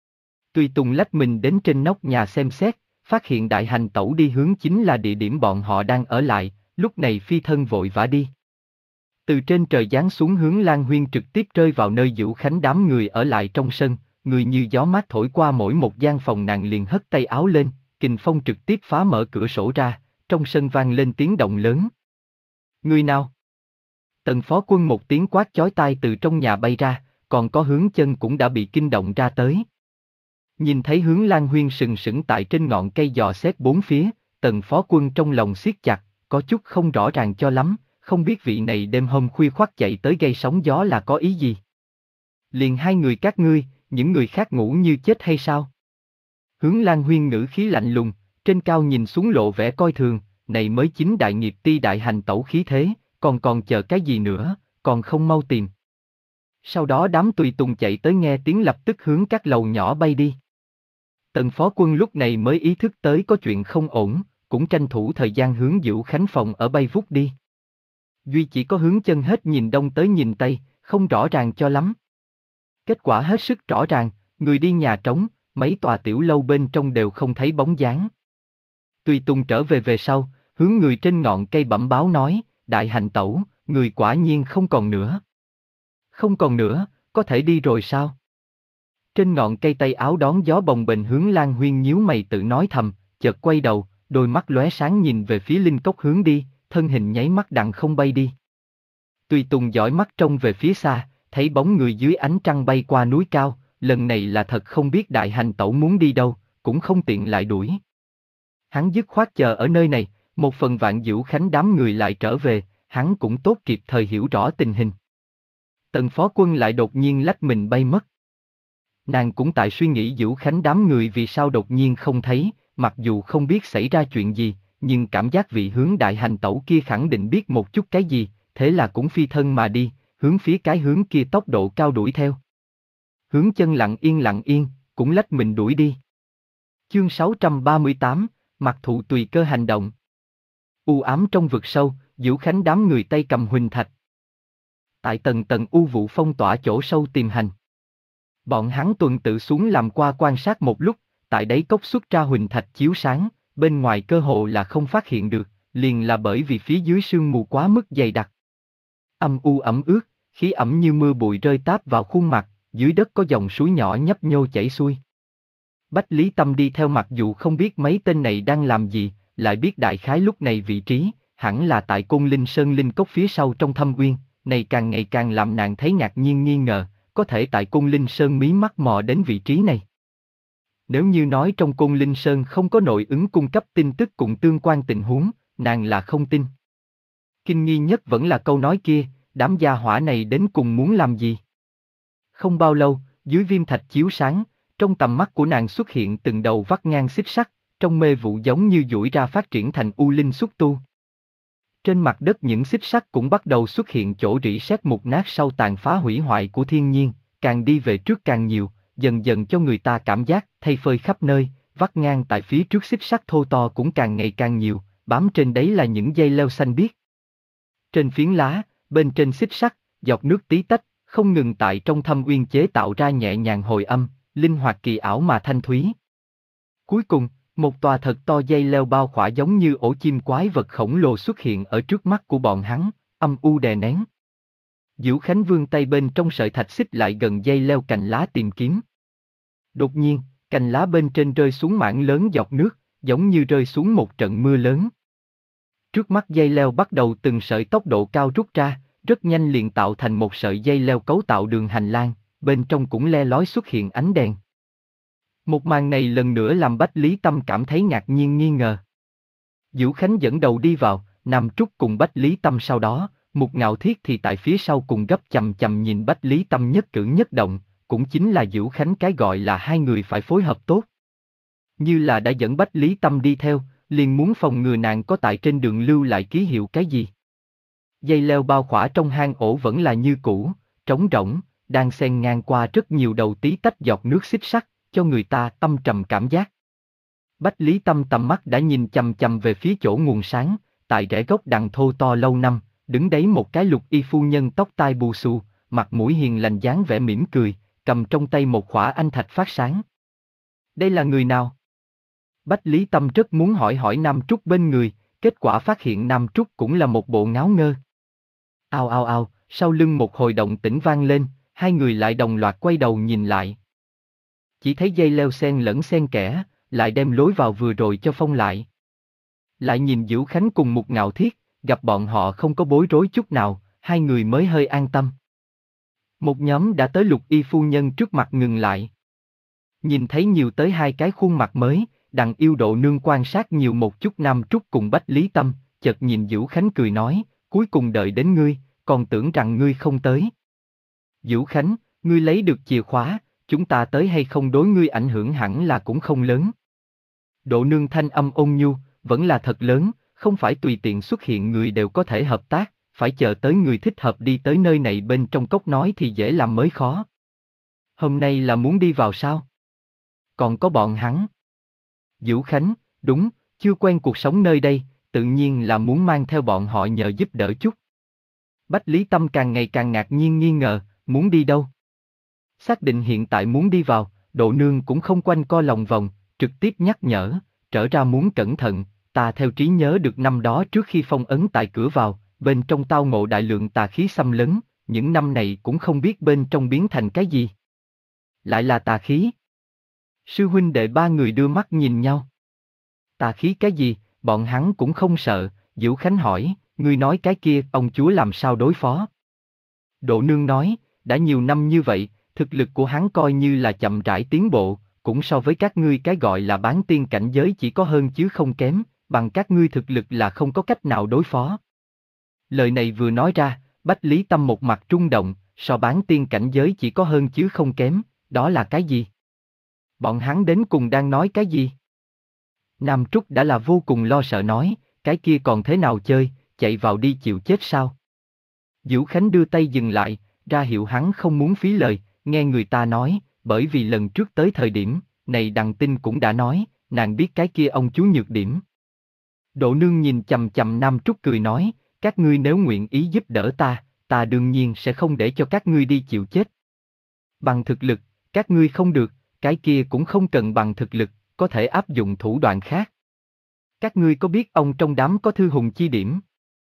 Tùy Tùng lách mình đến trên nóc nhà xem xét, phát hiện đại hành tẩu đi hướng chính là địa điểm bọn họ đang ở lại, lúc này phi thân vội vã đi. Từ trên trời giáng xuống Hướng Lan Huyên trực tiếp rơi vào nơi Vũ Khánh đám người ở lại trong sân, người như gió mát thổi qua mỗi một gian phòng, nàng liền hất tay áo lên, kình phong trực tiếp phá mở cửa sổ ra, trong sân vang lên tiếng động lớn. Người nào? Tần Phó Quân một tiếng quát chói tai từ trong nhà bay ra, còn có Hướng Chân cũng đã bị kinh động ra tới. Nhìn thấy Hướng Lan Huyên sừng sững tại trên ngọn cây dò xét bốn phía, Tần Phó Quân trong lòng siết chặt, có chút không rõ ràng cho lắm, không biết vị này đêm hôm khuya khoắt chạy tới gây sóng gió là có ý gì. Liền hai người các ngươi, những người khác ngủ như chết hay sao? Hướng Lan Huyên ngữ khí lạnh lùng, trên cao nhìn xuống lộ vẻ coi thường, này mới chính đại nghiệp ti đại hành tẩu khí thế, còn còn chờ cái gì nữa, còn không mau tìm. Sau đó đám Tùy Tùng chạy tới nghe tiếng lập tức hướng các lầu nhỏ bay đi. Tần Phó Quân lúc này mới ý thức tới có chuyện không ổn, cũng tranh thủ thời gian hướng Vũ Khánh phòng ở bay vút đi. Duy chỉ có Hướng Chân hết nhìn đông tới nhìn tây, không rõ ràng cho lắm. Kết quả hết sức rõ ràng, người đi nhà trống, mấy tòa tiểu lâu bên trong đều không thấy bóng dáng. Tùy Tùng trở về về sau, hướng người trên ngọn cây bẩm báo nói, đại hành tẩu, người quả nhiên không còn nữa. Không còn nữa, có thể đi rồi sao? Trên ngọn cây tay áo đón gió bồng bềnh Hướng Lan Huyên nhíu mày tự nói thầm, chợt quay đầu, đôi mắt lóe sáng nhìn về phía linh cốc hướng đi, thân hình nháy mắt đặng không bay đi. Tùy Tùng dõi mắt trông về phía xa, thấy bóng người dưới ánh trăng bay qua núi cao, lần này là thật không biết đại hành tẩu muốn đi đâu, cũng không tiện lại đuổi. Hắn dứt khoát chờ ở nơi này, một phần Vạn Vũ Khánh đám người lại trở về, hắn cũng tốt kịp thời hiểu rõ tình hình. Tần Phó Quân lại đột nhiên lách mình bay mất. Nàng cũng tại suy nghĩ Vũ Khánh đám người vì sao đột nhiên không thấy, mặc dù không biết xảy ra chuyện gì, nhưng cảm giác vị hướng đại hành tẩu kia khẳng định biết một chút cái gì, thế là cũng phi thân mà đi, hướng phía cái hướng kia tốc độ cao đuổi theo. Hướng Chân lặng yên lặng yên, cũng lách mình đuổi đi. Chương sáu trăm ba mươi tám, Mặc Thụ tùy cơ hành động. U ám trong vực sâu, Vũ Khánh đám người tay cầm huỳnh thạch. Tại tầng tầng u vụ phong tỏa chỗ sâu tìm hành. Bọn hắn tuần tự xuống làm qua quan sát một lúc, tại đáy cốc xuất ra huỳnh thạch chiếu sáng, bên ngoài cơ hồ là không phát hiện được, liền là bởi vì phía dưới sương mù quá mức dày đặc. Âm u ẩm ướt, khí ẩm như mưa bụi rơi táp vào khuôn mặt, dưới đất có dòng suối nhỏ nhấp nhô chảy xuôi. Bách Lý Tâm đi theo mặc dù không biết mấy tên này đang làm gì, lại biết đại khái lúc này vị trí, hẳn là tại Côn Linh Sơn linh cốc phía sau trong thâm uyên, này càng ngày càng làm nàng thấy ngạc nhiên nghi ngờ, có thể tại Côn Linh Sơn mí mắt mò đến vị trí này. Nếu như nói trong Côn Linh Sơn không có nội ứng cung cấp tin tức cùng tương quan tình huống, nàng là không tin. Kinh nghi nhất vẫn là câu nói kia, đám gia hỏa này đến cùng muốn làm gì? Không bao lâu, dưới viêm thạch chiếu sáng, trong tầm mắt của nàng xuất hiện từng đầu vắt ngang xích sắt, trong mê vụ giống như duỗi ra phát triển thành u linh xúc tu. Trên mặt đất những xích sắt cũng bắt đầu xuất hiện chỗ rỉ sét mục nát sau tàn phá hủy hoại của thiên nhiên, càng đi về trước càng nhiều, dần dần cho người ta cảm giác thay phơi khắp nơi, vắt ngang tại phía trước xích sắt thô to cũng càng ngày càng nhiều, bám trên đấy là những dây leo xanh biếc. Trên phiến lá, bên trên xích sắt, giọt nước tí tách, không ngừng tại trong thâm uyên chế tạo ra nhẹ nhàng hồi âm, linh hoạt kỳ ảo mà thanh thúy. Cuối cùng, một tòa thật to dây leo bao khỏa giống như ổ chim quái vật khổng lồ xuất hiện ở trước mắt của bọn hắn, âm u đè nén. Vũ Khánh vươn tay bên trong sợi thạch xích lại gần dây leo cành lá tìm kiếm. Đột nhiên, cành lá bên trên rơi xuống mảng lớn giọt nước, giống như rơi xuống một trận mưa lớn. Trước mắt dây leo bắt đầu từng sợi tốc độ cao rút ra, Rất nhanh liền tạo thành một sợi dây leo cấu tạo đường hành lang, bên trong cũng le lói xuất hiện ánh đèn. Một màn này lần nữa làm Bách Lý Tâm cảm thấy ngạc nhiên nghi ngờ. Vũ Khánh dẫn đầu đi vào, Nam Trúc cùng Bách Lý Tâm sau đó, Mục Ngạo Thiết thì tại phía sau cùng gấp chằm chằm nhìn Bách Lý Tâm nhất cử nhất động, cũng chính là Vũ Khánh cái gọi là hai người phải phối hợp tốt. Như là đã dẫn Bách Lý Tâm đi theo, liền muốn phòng ngừa nàng có tại trên đường lưu lại ký hiệu cái gì. Dây leo bao khỏa trong hang ổ vẫn là như cũ, trống rỗng, đang xen ngang qua rất nhiều đầu tí tách giọt nước xích sắt, cho người ta âm trầm cảm giác. Bách Lý Tâm tầm mắt đã nhìn chằm chằm về phía chỗ nguồn sáng, tại rễ gốc đằng thô to lâu năm, đứng đấy một cái lục y phu nhân tóc tai bù xù, mặt mũi hiền lành dáng vẻ mỉm cười, cầm trong tay một khỏa anh thạch phát sáng. Đây là người nào? Bách Lý Tâm rất muốn hỏi hỏi Nam Trúc bên người, kết quả phát hiện Nam Trúc cũng là một bộ ngáo ngơ. Ao ao ao, sau lưng một hồi động tĩnh vang lên, hai người lại đồng loạt quay đầu nhìn lại. Chỉ thấy dây leo xen lẫn xen kẽ, lại đem lối vào vừa rồi cho phong lại. Lại nhìn Vũ Khánh cùng Mục Ngạo Thiết, gặp bọn họ không có bối rối chút nào, hai người mới hơi an tâm. Một nhóm đã tới lục y phu nhân trước mặt ngừng lại. Nhìn thấy nhiều tới hai cái khuôn mặt mới, đặng yêu độ nương quan sát nhiều một chút Nam Trúc cùng Bách Lý Tâm, chợt nhìn Vũ Khánh cười nói, cuối cùng đợi đến ngươi, còn tưởng rằng ngươi không tới. Vũ Khánh, ngươi lấy được chìa khóa, chúng ta tới hay không đối ngươi ảnh hưởng hẳn là cũng không lớn. Độ nương thanh âm ôn nhu, vẫn là thật lớn, không phải tùy tiện xuất hiện người đều có thể hợp tác, phải chờ tới người thích hợp đi tới nơi này bên trong cốc nói thì dễ làm mới khó. Hôm nay là muốn đi vào sao? Còn có bọn hắn. Vũ Khánh, đúng, chưa quen cuộc sống nơi đây, tự nhiên là muốn mang theo bọn họ nhờ giúp đỡ chút. Bách Lý Tâm càng ngày càng ngạc nhiên nghi ngờ, muốn đi đâu? Xác định hiện tại muốn đi vào, Độ nương cũng không quanh co lòng vòng, trực tiếp nhắc nhở, trở ra muốn cẩn thận, ta theo trí nhớ được năm đó trước khi phong ấn tại cửa vào, bên trong tao ngộ đại lượng tà khí xâm lấn, những năm này cũng không biết bên trong biến thành cái gì. Lại là tà khí. Sư huynh đệ ba người đưa mắt nhìn nhau. Tà khí cái gì, bọn hắn cũng không sợ, Vũ Khánh hỏi, ngươi nói cái kia, ông chúa làm sao đối phó? Độ nương nói, đã nhiều năm như vậy, thực lực của hắn coi như là chậm rãi tiến bộ, cũng so với các ngươi cái gọi là bán tiên cảnh giới chỉ có hơn chứ không kém, bằng các ngươi thực lực là không có cách nào đối phó. Lời này vừa nói ra, Bách Lý Tâm một mặt rung động, so bán tiên cảnh giới chỉ có hơn chứ không kém, đó là cái gì? Bọn hắn đến cùng đang nói cái gì? Nam Trúc đã là vô cùng lo sợ nói, cái kia còn thế nào chơi, chạy vào đi chịu chết sao? Vũ Khánh đưa tay dừng lại, ra hiệu hắn không muốn phí lời, nghe người ta nói, bởi vì lần trước tới thời điểm, này Đằng Tinh cũng đã nói, nàng biết cái kia ông chú nhược điểm. Độ nương nhìn chằm chằm Nam Trúc cười nói, các ngươi nếu nguyện ý giúp đỡ ta, ta đương nhiên sẽ không để cho các ngươi đi chịu chết. Bằng thực lực, các ngươi không được, cái kia cũng không cần bằng thực lực, có thể áp dụng thủ đoạn khác. Các ngươi có biết ông trong đám có thư hùng chi điểm?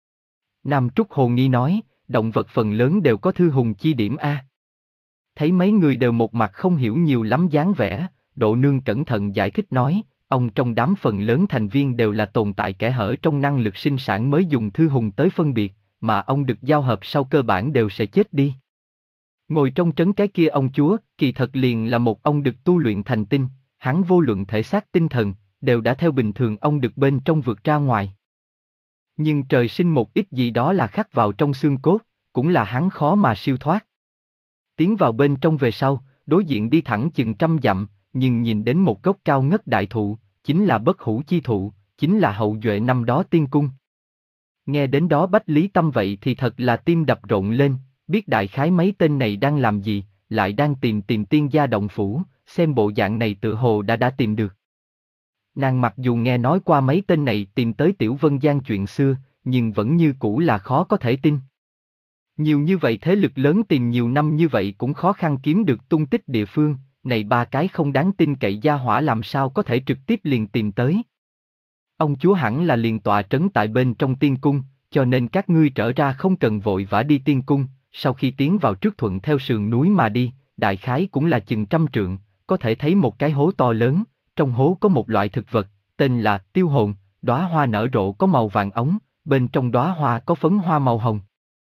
Nam Trúc hồ nghi nói, động vật phần lớn đều có thư hùng chi điểm a. Thấy mấy người đều một mặt không hiểu nhiều lắm dáng vẻ, Độ nương cẩn thận giải thích nói, ông trong đám phần lớn thành viên đều là tồn tại kẽ hở trong năng lực sinh sản mới dùng thư hùng tới phân biệt, mà ông được giao hợp sau cơ bản đều sẽ chết đi. Ngồi trong trấn cái kia ông chúa, kỳ thật liền là một ông được tu luyện thành tinh, hắn vô luận thể xác tinh thần, đều đã theo bình thường ông được bên trong vượt ra ngoài. Nhưng trời sinh một ít gì đó là khắc vào trong xương cốt, cũng là hắn khó mà siêu thoát. Tiến vào bên trong về sau, đối diện đi thẳng chừng trăm dặm, nhưng nhìn đến một gốc cao ngất đại thụ, chính là bất hủ chi thụ, chính là hậu duệ năm đó tiên cung. Nghe đến đó Bách Lý Tâm vậy thì thật là tim đập rộn lên, biết đại khái mấy tên này đang làm gì, lại đang tìm tìm tiên gia động phủ, xem bộ dạng này tự hồ đã đã tìm được. Nàng mặc dù nghe nói qua mấy tên này tìm tới Tiểu Vân Giang chuyện xưa, nhưng vẫn như cũ là khó có thể tin. Nhiều như vậy thế lực lớn tìm nhiều năm như vậy cũng khó khăn kiếm được tung tích địa phương, này ba cái không đáng tin cậy gia hỏa làm sao có thể trực tiếp liền tìm tới. Ông chúa hẳn là liền tọa trấn tại bên trong tiên cung, cho nên các ngươi trở ra không cần vội vã đi tiên cung, sau khi tiến vào trước thuận theo sườn núi mà đi, đại khái cũng là chừng trăm trượng, có thể thấy một cái hố to lớn, trong hố có một loại thực vật, tên là tiêu hồn, đóa hoa nở rộ có màu vàng ống, bên trong đóa hoa có phấn hoa màu hồng.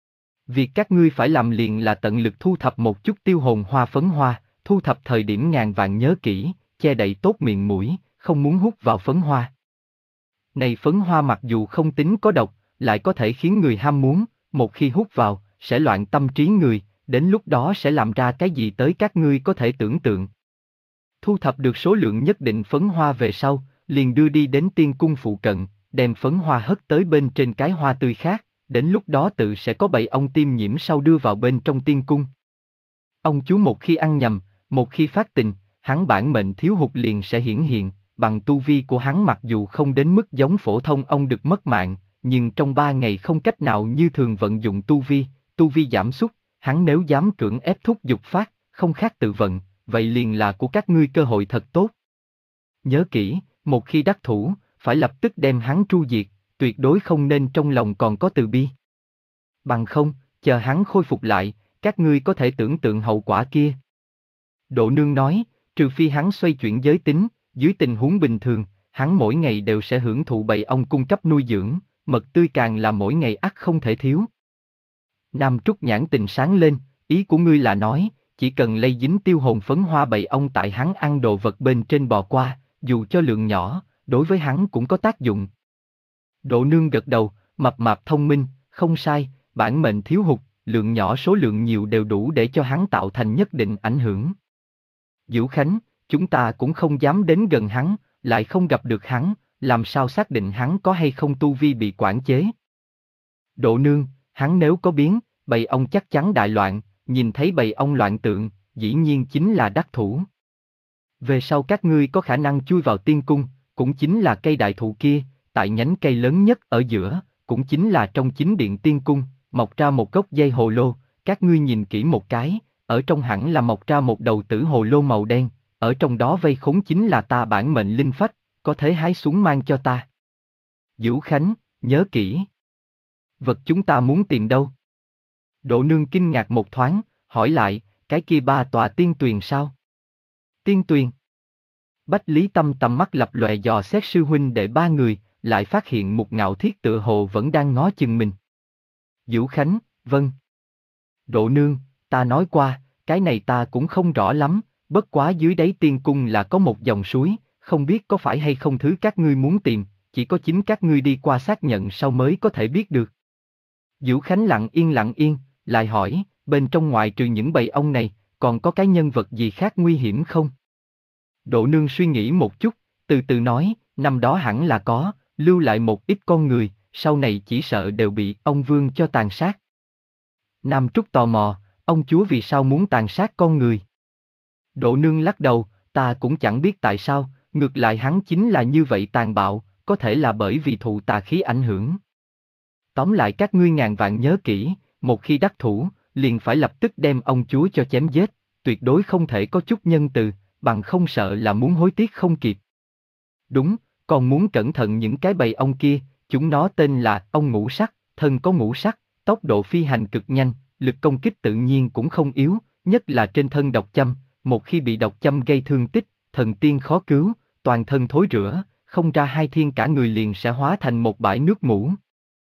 Việc các ngươi phải làm liền là tận lực thu thập một chút tiêu hồn hoa phấn hoa, thu thập thời điểm ngàn vạn nhớ kỹ, che đậy tốt miệng mũi, không muốn hút vào phấn hoa. Này phấn hoa mặc dù không tính có độc, lại có thể khiến người ham muốn, một khi hút vào, sẽ loạn tâm trí người, đến lúc đó sẽ làm ra cái gì tới các ngươi có thể tưởng tượng. Thu thập được số lượng nhất định phấn hoa về sau, liền đưa đi đến tiên cung phụ cận, đem phấn hoa hất tới bên trên cái hoa tươi khác, đến lúc đó tự sẽ có bầy ong tiêm nhiễm sau đưa vào bên trong tiên cung. Ông chú một khi ăn nhầm, một khi phát tình, hắn bản mệnh thiếu hụt liền sẽ hiển hiện, bằng tu vi của hắn mặc dù không đến mức giống phổ thông ông được mất mạng, nhưng trong ba ngày không cách nào như thường vận dụng tu vi, tu vi giảm sút, hắn nếu dám cưỡng ép thúc dục phát, không khác tự vận, vậy liền là của các ngươi cơ hội thật tốt. Nhớ kỹ, một khi đắc thủ, phải lập tức đem hắn tru diệt, tuyệt đối không nên trong lòng còn có từ bi. Bằng không, chờ hắn khôi phục lại, các ngươi có thể tưởng tượng hậu quả kia. Độ Nương nói, trừ phi hắn xoay chuyển giới tính, dưới tình huống bình thường, hắn mỗi ngày đều sẽ hưởng thụ bầy ong cung cấp nuôi dưỡng, mật tươi càng là mỗi ngày ắt không thể thiếu. Nam Trúc nhãn tình sáng lên, ý của ngươi là nói, chỉ cần lây dính tiêu hồn phấn hoa bầy ong tại hắn ăn đồ vật bên trên bò qua, dù cho lượng nhỏ, đối với hắn cũng có tác dụng. Độ Nương gật đầu, mập mạp thông minh, không sai, bản mệnh thiếu hụt, lượng nhỏ số lượng nhiều đều đủ để cho hắn tạo thành nhất định ảnh hưởng. Dữu Khánh, chúng ta cũng không dám đến gần hắn, lại không gặp được hắn, làm sao xác định hắn có hay không tu vi bị quản chế. Độ Nương, hắn nếu có biến, bầy ong chắc chắn đại loạn, nhìn thấy bầy ong loạn tượng, dĩ nhiên chính là đắc thủ. Về sau các ngươi có khả năng chui vào tiên cung, cũng chính là cây đại thụ kia, tại nhánh cây lớn nhất ở giữa, cũng chính là trong chính điện tiên cung, mọc ra một gốc dây hồ lô, các ngươi nhìn kỹ một cái, ở trong hẳn là mọc ra một đầu tử hồ lô màu đen, ở trong đó vây khốn chính là ta bản mệnh linh phách, có thể hái xuống mang cho ta. Dữu Khánh, nhớ kỹ. Vật chúng ta muốn tìm đâu? Độ Nương kinh ngạc một thoáng, hỏi lại, cái kia ba tòa tiên tuyền sao? Tiên tuyền. Bách Lý Tâm tầm mắt lập lòe dò xét sư huynh đệ ba người, lại phát hiện Mục Ngạo Thiết tựa hồ vẫn đang ngó chừng mình. Dữu Khánh, vâng. Độ Nương, ta nói qua, cái này ta cũng không rõ lắm, bất quá dưới đáy tiên cung là có một dòng suối, không biết có phải hay không thứ các ngươi muốn tìm, chỉ có chính các ngươi đi qua xác nhận sau mới có thể biết được. Dữu Khánh lặng yên lặng yên, lại hỏi, bên trong ngoại trừ những bầy ong này, còn có cái nhân vật gì khác nguy hiểm không? Độ Nương suy nghĩ một chút, từ từ nói, năm đó hẳn là có, lưu lại một ít con người, sau này chỉ sợ đều bị ông Vương cho tàn sát. Nam Trúc tò mò, ông chúa vì sao muốn tàn sát con người? Độ Nương lắc đầu, ta cũng chẳng biết tại sao, ngược lại hắn chính là như vậy tàn bạo, có thể là bởi vì thụ tà khí ảnh hưởng. Tóm lại các ngươi ngàn vạn nhớ kỹ, một khi đắc thủ, liền phải lập tức đem ông chúa cho chém giết, tuyệt đối không thể có chút nhân từ, bằng không sợ là muốn hối tiếc không kịp. Đúng, còn muốn cẩn thận những cái bầy ong kia, chúng nó tên là ong ngũ sắc, thân có ngũ sắc, tốc độ phi hành cực nhanh, lực công kích tự nhiên cũng không yếu, nhất là trên thân độc châm, một khi bị độc châm gây thương tích, thần tiên khó cứu, toàn thân thối rữa, không ra hai thiên cả người liền sẽ hóa thành một bãi nước mủ.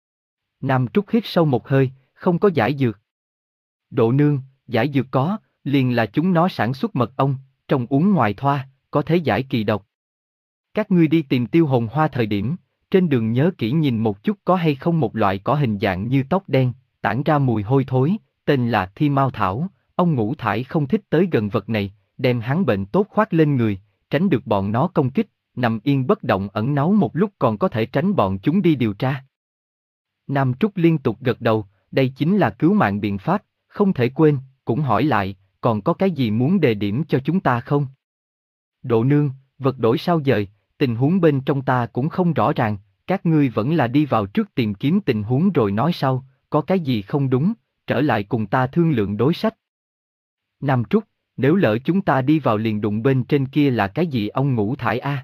Nam Trúc hít sâu một hơi, không có giải dược. Độ Nương, giải dược có, liền là chúng nó sản xuất mật ong, trong uống ngoài thoa, có thể giải kỳ độc. Các ngươi đi tìm tiêu hồn hoa thời điểm, trên đường nhớ kỹ nhìn một chút có hay không một loại cỏ hình dạng như tóc đen, tản ra mùi hôi thối, tên là thi mao thảo, ông ngũ thải không thích tới gần vật này, đem hắn bệnh tốt khoác lên người, tránh được bọn nó công kích, nằm yên bất động ẩn náu một lúc còn có thể tránh bọn chúng đi điều tra. Nam Trúc liên tục gật đầu, đây chính là cứu mạng biện pháp, không thể quên, cũng hỏi lại, còn có cái gì muốn đề điểm cho chúng ta không? Độ Nương, vật đổi sao dời, tình huống bên trong ta cũng không rõ ràng, các ngươi vẫn là đi vào trước tìm kiếm tình huống rồi nói sau, có cái gì không đúng, trở lại cùng ta thương lượng đối sách. Nam Trúc, nếu lỡ chúng ta đi vào liền đụng bên trên kia là cái gì ông ngũ thải a?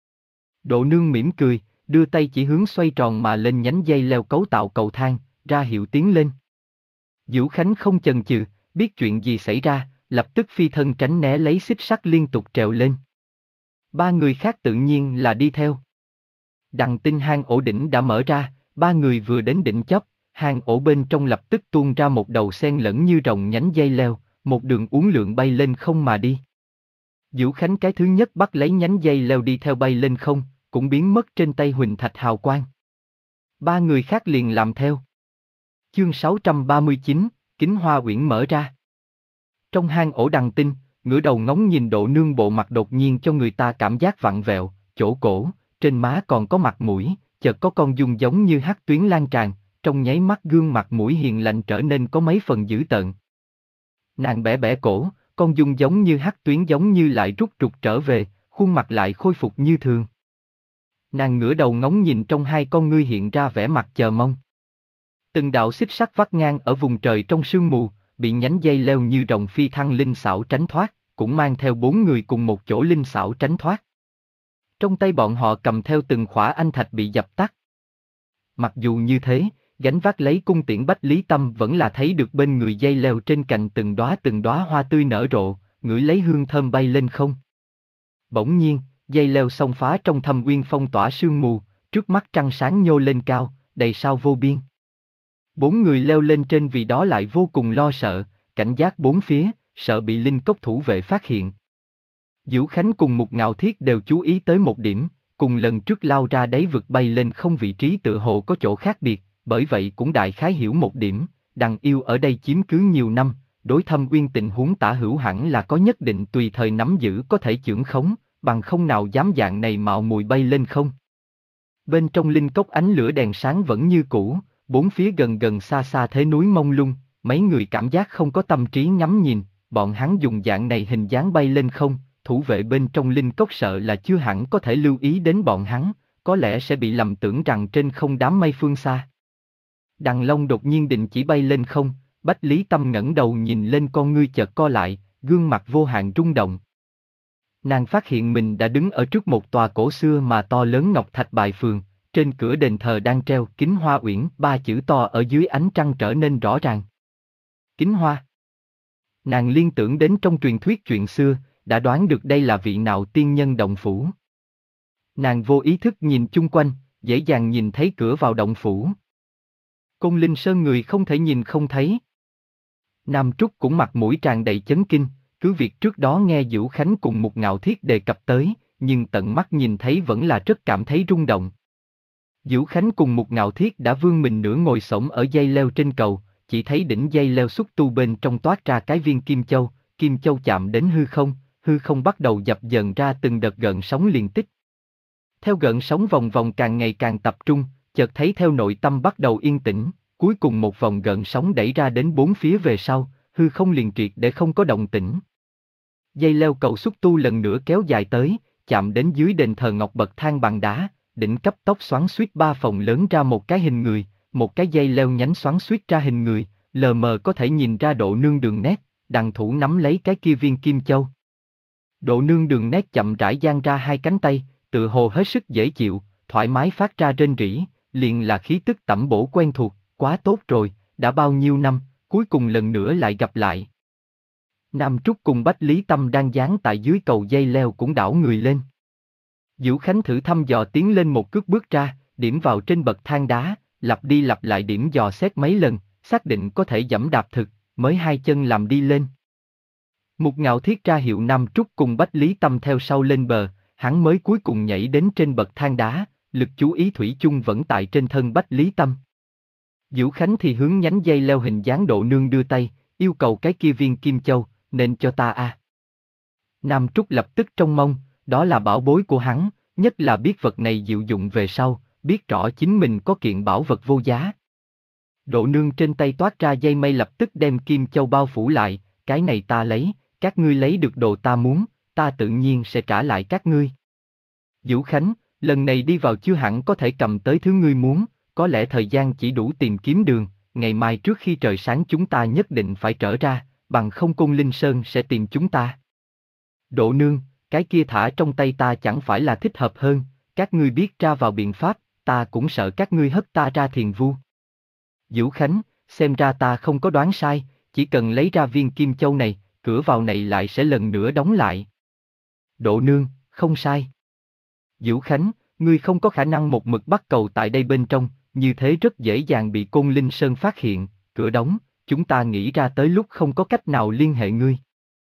Độ Nương mỉm cười, đưa tay chỉ hướng xoay tròn mà lên nhánh dây leo cấu tạo cầu thang, ra hiệu tiến lên. Dữu Khánh không chần chừ, biết chuyện gì xảy ra, lập tức phi thân tránh né lấy xích sắt liên tục trèo lên. Ba người khác tự nhiên là đi theo. Đằng Tinh hang ổ đỉnh đã mở ra, ba người vừa đến đỉnh chóp, Hang ổ bên trong lập tức tuôn ra một đầu sen lẫn như rồng nhánh dây leo, một đường uốn lượn bay lên không mà đi. Vũ Khánh cái thứ nhất bắt lấy nhánh dây leo đi theo bay lên không, cũng biến mất trên tay Huỳnh Thạch hào quang. Ba người khác liền làm theo. Chương sáu trăm ba mươi chín, Kính Hoa Uyển mở ra. Trong hang ổ đằng tinh, ngửa đầu ngóng nhìn Độ Nương bộ mặt đột nhiên cho người ta cảm giác vặn vẹo, chỗ cổ, trên má còn có mặt mũi, chợt có con dung giống như hắc tuyến lan tràn, trong nháy mắt gương mặt mũi hiền lành trở nên có mấy phần dữ tợn. Nàng bẻ bẻ cổ, con dung giống như hắc tuyến giống như lại rút trục trở về, khuôn mặt lại khôi phục như thường. Nàng ngửa đầu ngóng nhìn trong hai con ngươi hiện ra vẻ mặt chờ mong. Từng đạo xích sắt vắt ngang ở vùng trời trong sương mù, bị nhánh dây leo như rồng phi thăng linh xảo tránh thoát, cũng mang theo bốn người cùng một chỗ linh xảo tránh thoát. Trong tay bọn họ cầm theo từng khỏa anh thạch bị dập tắt. Mặc dù như thế, gánh vác lấy cung tiễn Bách Lý Tâm vẫn là thấy được bên người dây leo trên cành từng đóa từng đóa hoa tươi nở rộ, ngửi lấy hương thơm bay lên không. Bỗng nhiên, dây leo xông phá trong thâm uyên phong tỏa sương mù, trước mắt trăng sáng nhô lên cao, đầy sao vô biên. Bốn người leo lên trên vì đó lại vô cùng lo sợ, cảnh giác bốn phía, sợ bị linh cốc thủ vệ phát hiện. Vũ Khánh cùng Mục Ngạo Thiết đều chú ý tới một điểm, cùng lần trước lao ra đáy vực bay lên không vị trí tự hồ có chỗ khác biệt, bởi vậy cũng đại khái hiểu một điểm, Đằng Yêu ở đây chiếm cứ nhiều năm, đối Thâm Uyên tình huống tả hữu hẳn là có nhất định tùy thời nắm giữ có thể chưởng khống, bằng không nào dám dạng này mạo muội bay lên không. Bên trong linh cốc ánh lửa đèn sáng vẫn như cũ, bốn phía gần gần xa xa thế núi mông lung, mấy người cảm giác không có tâm trí ngắm nhìn, bọn hắn dùng dạng này hình dáng bay lên không, thủ vệ bên trong linh cốc sợ là chưa hẳn có thể lưu ý đến bọn hắn, có lẽ sẽ bị lầm tưởng rằng trên không đám mây phương xa. Đằng Long đột nhiên định chỉ bay lên không, Bách Lý Tâm ngẩng đầu nhìn lên con ngươi chợt co lại, gương mặt vô hạn rung động. Nàng phát hiện mình đã đứng ở trước một tòa cổ xưa mà to lớn ngọc thạch bài phường, trên cửa đền thờ đang treo Kính Hoa Uyển, ba chữ to ở dưới ánh trăng trở nên rõ ràng. Kính Hoa. Nàng liên tưởng đến trong truyền thuyết chuyện xưa, đã đoán được đây là vị nào tiên nhân động phủ. Nàng vô ý thức nhìn chung quanh, dễ dàng nhìn thấy cửa vào động phủ. Côn Linh Sơn người không thể nhìn không thấy. Nam Trúc cũng mặt mũi tràn đầy chấn kinh, cứ việc trước đó nghe Vũ Khánh cùng Mục Ngạo Thiết đề cập tới, nhưng tận mắt nhìn thấy vẫn là rất cảm thấy rung động. Vũ Khánh cùng Mục Ngạo Thiết đã vươn mình nửa ngồi xổm ở dây leo trên cầu, chỉ thấy đỉnh dây leo xúc tu bên trong toát ra cái viên kim châu, kim châu chạm đến hư không, hư không bắt đầu dập dờn ra từng đợt gợn sóng liền tích. Theo gợn sóng vòng vòng càng ngày càng tập trung, chợt thấy theo nội tâm bắt đầu yên tĩnh, cuối cùng một vòng gợn sóng đẩy ra đến bốn phía về sau, hư không liền triệt để không có động tĩnh. Dây leo cầu xúc tu lần nữa kéo dài tới, chạm đến dưới đền thờ ngọc bậc thang bằng đá, đỉnh cấp tốc xoắn xuýt ba phòng lớn ra một cái hình người, một cái dây leo nhánh xoắn xuýt ra hình người, lờ mờ có thể nhìn ra Độ Nương đường nét, đằng thủ nắm lấy cái kia viên kim châu. Độ Nương đường nét chậm rãi dang ra hai cánh tay, tự hồ hết sức dễ chịu, thoải mái phát ra rên rỉ, liền là khí tức tẩm bổ quen thuộc, quá tốt rồi, đã bao nhiêu năm, cuối cùng lần nữa lại gặp lại. Nam Trúc cùng Bách Lý Tâm đang dán tại dưới cầu dây leo cũng đảo người lên. Vũ Khánh thử thăm dò tiến lên một cước bước ra, điểm vào trên bậc thang đá, lặp đi lặp lại điểm dò xét mấy lần, xác định có thể giẫm đạp thực, mới hai chân làm đi lên. Mục Ngạo Thiết ra hiệu Nam Trúc cùng Bách Lý Tâm theo sau lên bờ, hắn mới cuối cùng nhảy đến trên bậc thang đá, lực chú ý thủy chung vẫn tại trên thân Bách Lý Tâm. Vũ Khánh thì hướng nhánh dây leo hình dáng Độ Nương đưa tay, yêu cầu cái kia viên kim châu, nên cho ta a. À. Nam Trúc lập tức trông mong, đó là bảo bối của hắn, nhất là biết vật này diệu dụng về sau, biết rõ chính mình có kiện bảo vật vô giá. Độ Nương trên tay toát ra dây mây lập tức đem kim châu bao phủ lại, cái này ta lấy, các ngươi lấy được đồ ta muốn, ta tự nhiên sẽ trả lại các ngươi. Vũ Khánh, lần này đi vào chưa hẳn có thể cầm tới thứ ngươi muốn, có lẽ thời gian chỉ đủ tìm kiếm đường, ngày mai trước khi trời sáng chúng ta nhất định phải trở ra, bằng không Côn Linh Sơn sẽ tìm chúng ta. Độ Nương, cái kia thả trong tay ta chẳng phải là thích hợp hơn, các ngươi biết ra vào biện pháp, ta cũng sợ các ngươi hất ta ra thiền vu. Vũ Khánh, xem ra ta không có đoán sai, chỉ cần lấy ra viên kim châu này, cửa vào này lại sẽ lần nữa đóng lại. Độ Nương, không sai. Vũ Khánh, ngươi không có khả năng một mực bắt cầu tại đây bên trong, như thế rất dễ dàng bị Côn Linh Sơn phát hiện, cửa đóng, chúng ta nghĩ ra tới lúc không có cách nào liên hệ ngươi.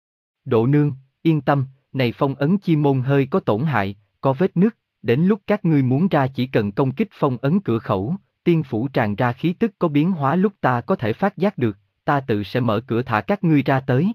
Độ nương, yên tâm, này phong ấn chi môn hơi có tổn hại, có vết nứt, đến lúc các ngươi muốn ra chỉ cần công kích phong ấn cửa khẩu, tiên phủ tràn ra khí tức có biến hóa lúc ta có thể phát giác được, ta tự sẽ mở cửa thả các ngươi ra tới.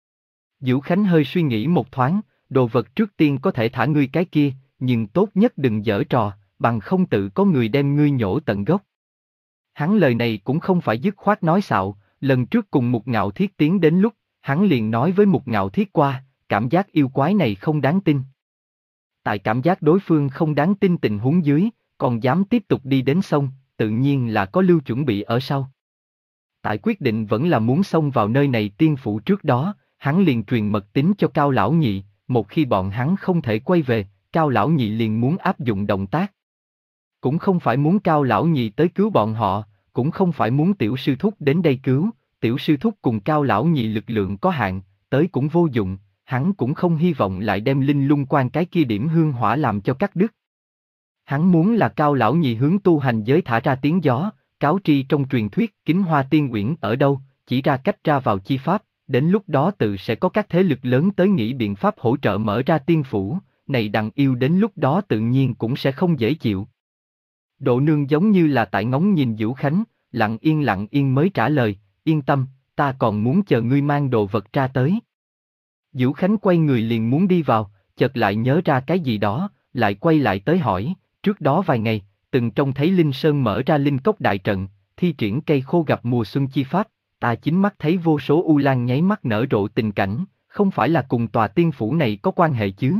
Vũ Khánh hơi suy nghĩ một thoáng, đồ vật trước tiên có thể thả ngươi cái kia, nhưng tốt nhất đừng giở trò, bằng không tự có người đem ngươi nhổ tận gốc. Hắn lời này cũng không phải dứt khoát nói xạo, lần trước cùng Mục Ngạo Thiết tiến đến lúc, hắn liền nói với Mục Ngạo Thiết qua, cảm giác yêu quái này không đáng tin. Tại cảm giác đối phương không đáng tin tình huống dưới, còn dám tiếp tục đi đến sông, tự nhiên là có lưu chuẩn bị ở sau. Tại quyết định vẫn là muốn xông vào nơi này tiên phủ trước đó, hắn liền truyền mật tín cho Cao Lão Nhị, một khi bọn hắn không thể quay về, Cao Lão Nhị liền muốn áp dụng động tác. Cũng không phải muốn Cao Lão Nhị tới cứu bọn họ, cũng không phải muốn Tiểu Sư Thúc đến đây cứu, Tiểu Sư Thúc cùng Cao Lão Nhị lực lượng có hạn, tới cũng vô dụng, hắn cũng không hy vọng lại đem linh lung quan cái kia điểm hương hỏa làm cho cắt đứt. Hắn muốn là Cao Lão Nhị hướng tu hành giới thả ra tiếng gió, cáo tri trong truyền thuyết Kính Hoa Tiên Uyển ở đâu, chỉ ra cách ra vào chi pháp, đến lúc đó tự sẽ có các thế lực lớn tới nghĩ biện pháp hỗ trợ mở ra tiên phủ, này đằng yêu đến lúc đó tự nhiên cũng sẽ không dễ chịu. Độ nương giống như là tại ngóng nhìn Vũ Khánh, lặng yên lặng yên mới trả lời, yên tâm, ta còn muốn chờ ngươi mang đồ vật ra tới. Vũ Khánh quay người liền muốn đi vào, chợt lại nhớ ra cái gì đó, lại quay lại tới hỏi, trước đó vài ngày, từng trông thấy Linh Sơn mở ra linh cốc đại trận, thi triển cây khô gặp mùa xuân chi pháp, ta chính mắt thấy vô số u lan nháy mắt nở rộ tình cảnh, không phải là cùng tòa tiên phủ này có quan hệ chứ?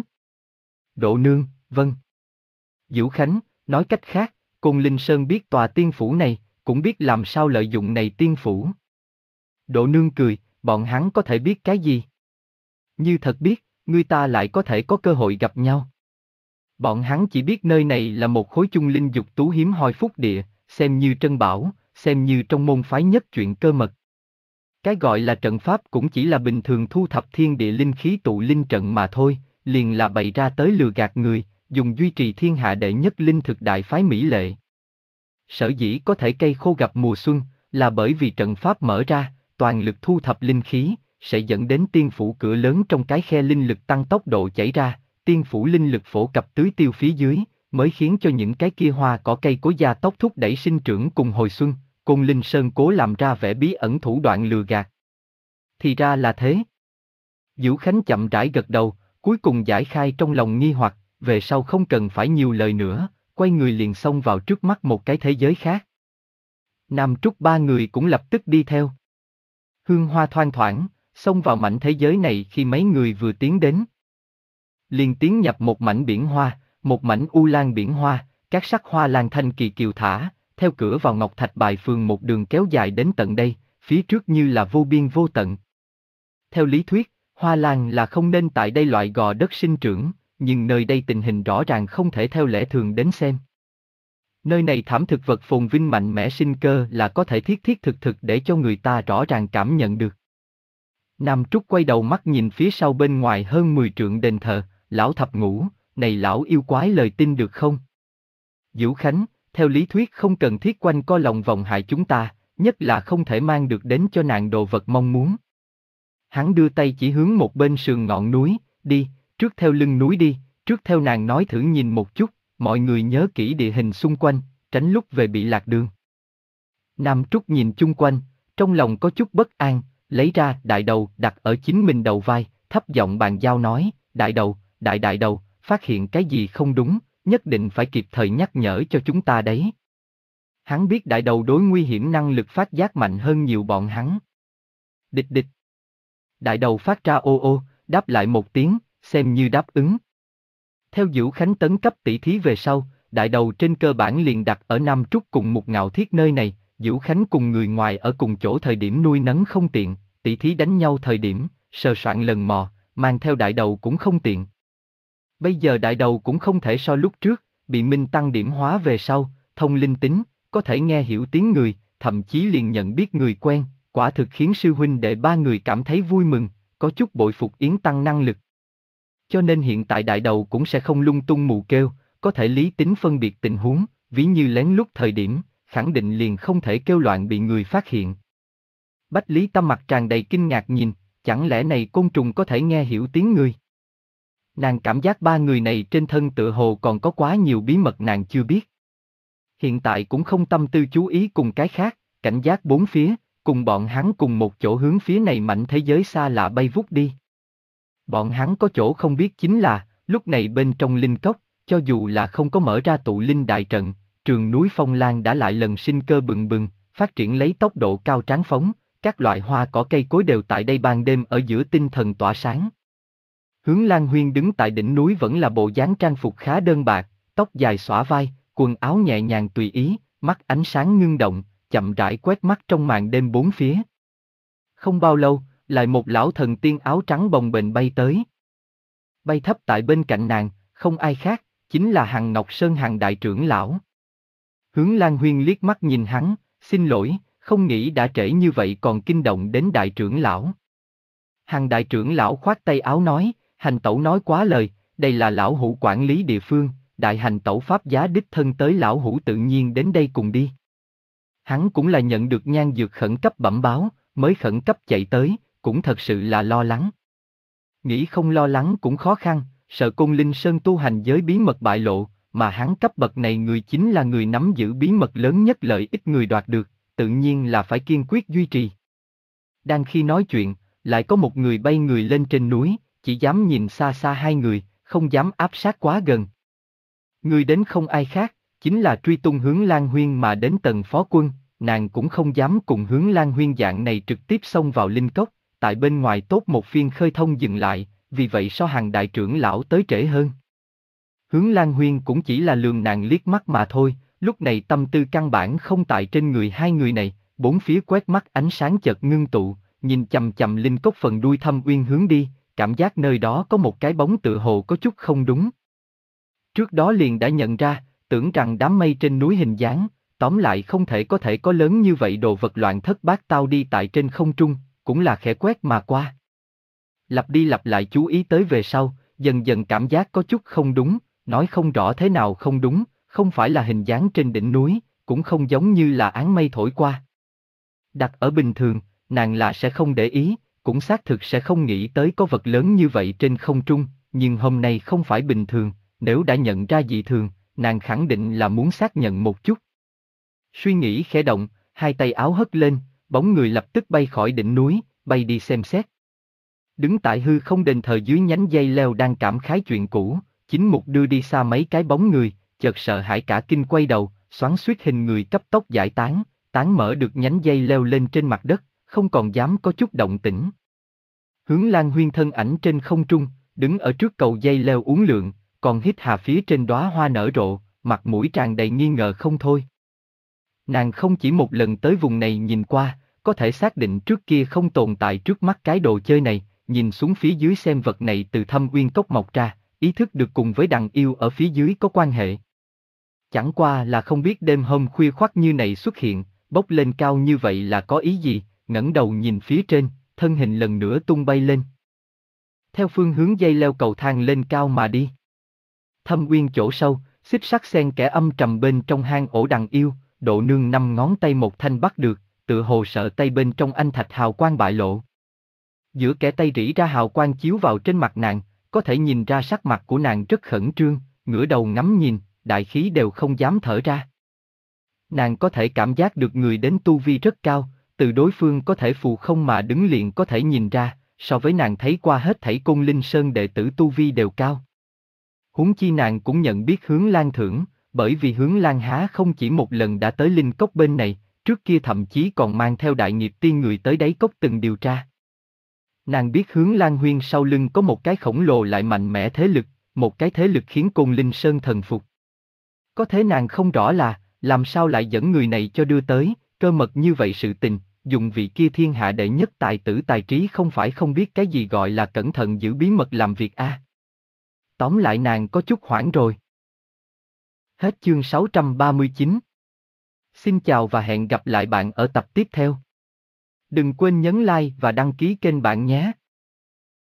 Độ nương, vâng. Vũ Khánh, nói cách khác, Côn Linh Sơn biết tòa tiên phủ này, cũng biết làm sao lợi dụng này tiên phủ. Độ nương cười, bọn hắn có thể biết cái gì? Như thật biết, người ta lại có thể có cơ hội gặp nhau. Bọn hắn chỉ biết nơi này là một khối chung linh dục tú hiếm hoi phúc địa, xem như trân bảo, xem như trong môn phái nhất chuyện cơ mật. Cái gọi là trận pháp cũng chỉ là bình thường thu thập thiên địa linh khí tụ linh trận mà thôi, liền là bày ra tới lừa gạt người, dùng duy trì thiên hạ đệ nhất linh thực đại phái mỹ lệ. Sở dĩ có thể cây khô gặp mùa xuân, là bởi vì trận pháp mở ra, toàn lực thu thập linh khí, sẽ dẫn đến tiên phủ cửa lớn trong cái khe linh lực tăng tốc độ chảy ra, tiên phủ linh lực phổ cập tưới tiêu phía dưới, mới khiến cho những cái kia hoa cỏ cây cối gia tốc thúc đẩy sinh trưởng cùng hồi xuân, Côn Linh Sơn cố làm ra vẻ bí ẩn thủ đoạn lừa gạt. Thì ra là thế. Vũ Khánh chậm rãi gật đầu, cuối cùng giải khai trong lòng nghi hoặc, về sau không cần phải nhiều lời nữa, quay người liền xông vào trước mắt một cái thế giới khác. Nam Trúc ba người cũng lập tức đi theo. Hương hoa thoang thoảng, xông vào mảnh thế giới này khi mấy người vừa tiến đến. Liền tiến nhập một mảnh biển hoa, một mảnh u lan biển hoa, các sắc hoa lan thanh kỳ kiều thả, theo cửa vào Ngọc Thạch Bài phường một đường kéo dài đến tận đây, phía trước như là vô biên vô tận. Theo lý thuyết, hoa lan là không nên tại đây loại gò đất sinh trưởng, nhưng nơi đây tình hình rõ ràng không thể theo lẽ thường đến xem. Nơi này thảm thực vật phồn vinh mạnh mẽ sinh cơ là có thể thiết thiết thực thực để cho người ta rõ ràng cảm nhận được. Nam Trúc quay đầu mắt nhìn phía sau bên ngoài hơn mười trượng đền thờ, lão thập ngũ, này lão yêu quái lời tin được không? Vũ Khánh, theo lý thuyết không cần thiết quanh co lòng vòng hại chúng ta, nhất là không thể mang được đến cho nàng đồ vật mong muốn. Hắn đưa tay chỉ hướng một bên sườn ngọn núi, đi, trước theo lưng núi đi, trước theo nàng nói thử nhìn một chút, mọi người nhớ kỹ địa hình xung quanh, tránh lúc về bị lạc đường. Nam Trúc nhìn chung quanh, trong lòng có chút bất an, lấy ra đại đầu đặt ở chính mình đầu vai, thấp giọng bàn giao nói, đại đầu, đại đại đầu, phát hiện cái gì không đúng, nhất định phải kịp thời nhắc nhở cho chúng ta đấy. Hắn biết đại đầu đối nguy hiểm năng lực phát giác mạnh hơn nhiều bọn hắn. Địch địch. Đại đầu phát ra ô ô, đáp lại một tiếng, xem như đáp ứng. Theo Vũ Khánh tấn cấp tỷ thí về sau, đại đầu trên cơ bản liền đặt ở Nam Trúc cùng một Ngạo Thiết nơi này, Vũ Khánh cùng người ngoài ở cùng chỗ thời điểm nuôi nấng không tiện, tỷ thí đánh nhau thời điểm, sờ soạn lần mò, mang theo đại đầu cũng không tiện. Bây giờ đại đầu cũng không thể so lúc trước, bị minh tăng điểm hóa về sau, thông linh tính, có thể nghe hiểu tiếng người, thậm chí liền nhận biết người quen, quả thực khiến sư huynh đệ ba người cảm thấy vui mừng, có chút bội phục Yến Tăng năng lực. Cho nên hiện tại đại đầu cũng sẽ không lung tung mù kêu, có thể lý tính phân biệt tình huống, ví như lén lút thời điểm, khẳng định liền không thể kêu loạn bị người phát hiện. Bách Lý Tâm mặt tràn đầy kinh ngạc nhìn, chẳng lẽ này côn trùng có thể nghe hiểu tiếng người? Nàng cảm giác ba người này trên thân tựa hồ còn có quá nhiều bí mật nàng chưa biết. Hiện tại cũng không tâm tư chú ý cùng cái khác, cảnh giác bốn phía, cùng bọn hắn cùng một chỗ hướng phía này mảnh thế giới xa lạ bay vút đi. Bọn hắn có chỗ không biết chính là, lúc này bên trong linh cốc, cho dù là không có mở ra tụ linh đại trận, trường núi phong lan đã lại lần sinh cơ bừng bừng, phát triển lấy tốc độ cao tráng phóng, các loại hoa cỏ cây cối đều tại đây ban đêm ở giữa tinh thần tỏa sáng. Hướng Lan Huyên đứng tại đỉnh núi vẫn là bộ dáng trang phục khá đơn bạc, tóc dài xõa vai, quần áo nhẹ nhàng tùy ý, mắt ánh sáng ngưng động, chậm rãi quét mắt trong màn đêm bốn phía. Không bao lâu, lại một lão thần tiên áo trắng bồng bềnh bay tới. Bay thấp tại bên cạnh nàng, không ai khác, chính là Hằng Ngọc Sơn Hằng đại trưởng lão. Hướng Lan Huyên liếc mắt nhìn hắn, xin lỗi, không nghĩ đã trễ như vậy còn kinh động đến đại trưởng lão. Hằng đại trưởng lão khoát tay áo nói, hành tẩu nói quá lời, đây là lão hữu quản lý địa phương, đại hành tẩu pháp giá đích thân tới lão hữu tự nhiên đến đây cùng đi. Hắn cũng là nhận được nhan dược khẩn cấp bẩm báo, mới khẩn cấp chạy tới, cũng thật sự là lo lắng. Nghĩ không lo lắng cũng khó khăn, sợ Côn Linh Sơn tu hành giới bí mật bại lộ, mà hắn cấp bậc này người chính là người nắm giữ bí mật lớn nhất lợi ích người đoạt được, tự nhiên là phải kiên quyết duy trì. Đang khi nói chuyện, lại có một người bay người lên trên núi, chỉ dám nhìn xa xa hai người, không dám áp sát quá gần. Người đến không ai khác, chính là truy tung Hướng Lan Huyên mà đến Tần Phó Quân, nàng cũng không dám cùng Hướng Lan Huyên dạng này trực tiếp xông vào linh cốc, tại bên ngoài tốt một phiên khơi thông dừng lại, vì vậy so Hằng đại trưởng lão tới trễ hơn. Hướng Lan Huyên cũng chỉ là lườm nàng liếc mắt mà thôi, lúc này tâm tư căn bản không tại trên người hai người này, bốn phía quét mắt ánh sáng chợt ngưng tụ, nhìn chằm chằm linh cốc phần đuôi Thâm Uyên hướng đi, cảm giác nơi đó có một cái bóng tựa hồ có chút không đúng. Trước đó liền đã nhận ra, tưởng rằng đám mây trên núi hình dáng, tóm lại không thể có thể có lớn như vậy đồ vật loạn thất bát tao đi tại trên không trung, cũng là khẽ quét mà qua. Lặp đi lặp lại chú ý tới về sau, dần dần cảm giác có chút không đúng, nói không rõ thế nào không đúng, không phải là hình dáng trên đỉnh núi, cũng không giống như là áng mây thổi qua. Đặt ở bình thường, nàng là sẽ không để ý, cũng xác thực sẽ không nghĩ tới có vật lớn như vậy trên không trung, nhưng hôm nay không phải bình thường, nếu đã nhận ra dị thường, nàng khẳng định là muốn xác nhận một chút. Suy nghĩ khẽ động, hai tay áo hất lên, bóng người lập tức bay khỏi đỉnh núi, bay đi xem xét. Đứng tại hư không đền thờ dưới nhánh dây leo đang cảm khái chuyện cũ, chính mục đưa đi xa mấy cái bóng người, chợt sợ hãi cả kinh quay đầu, xoắn xuýt hình người cấp tốc giải tán, tán mở được nhánh dây leo lên trên mặt đất, không còn dám có chút động tĩnh. Hướng Lan Huyên thân ảnh trên không trung, đứng ở trước cầu dây leo uốn lượn, còn hít hà phía trên đóa hoa nở rộ, mặt mũi tràn đầy nghi ngờ không thôi. Nàng không chỉ một lần tới vùng này nhìn qua, có thể xác định trước kia không tồn tại trước mắt cái đồ chơi này, nhìn xuống phía dưới xem vật này từ Thâm Uyên cốc mọc ra, ý thức được cùng với đằng yêu ở phía dưới có quan hệ. Chẳng qua là không biết đêm hôm khuya khoắt như này xuất hiện, bốc lên cao như vậy là có ý gì, ngẩng đầu nhìn phía trên, thân hình lần nữa tung bay lên. Theo phương hướng dây leo cầu thang lên cao mà đi. Thâm Uyên chỗ sâu, xích sắt xen kẽ âm trầm bên trong hang ổ đằng yêu, Độ Nương năm ngón tay một thanh bắt được, tựa hồ sợ tay bên trong anh thạch hào quang bại lộ. Giữa kẻ tay rỉ ra hào quang chiếu vào trên mặt nàng, có thể nhìn ra sắc mặt của nàng rất khẩn trương, ngửa đầu ngắm nhìn, đại khí đều không dám thở ra. Nàng có thể cảm giác được người đến tu vi rất cao, từ đối phương có thể phù không mà đứng liền có thể nhìn ra, so với nàng thấy qua hết thảy Côn Linh Sơn đệ tử tu vi đều cao. Huống chi nàng cũng nhận biết Hướng Lan Thưởng, bởi vì Hướng Lan há không chỉ một lần đã tới linh cốc bên này, trước kia thậm chí còn mang theo đại nghiệp tiên người tới đáy cốc từng điều tra. Nàng biết Hướng Lan Huyên sau lưng có một cái khổng lồ lại mạnh mẽ thế lực, một cái thế lực khiến Côn Linh Sơn thần phục. Có thế nàng không rõ là, làm sao lại dẫn người này cho đưa tới, cơ mật như vậy sự tình, dùng vị kia thiên hạ đệ nhất tài tử tài trí không phải không biết cái gì gọi là cẩn thận giữ bí mật làm việc a. À. Tóm lại nàng có chút hoảng rồi. Hết chương sáu trăm ba mươi chín. Xin chào và hẹn gặp lại bạn ở tập tiếp theo. Đừng quên nhấn like và đăng ký kênh bạn nhé.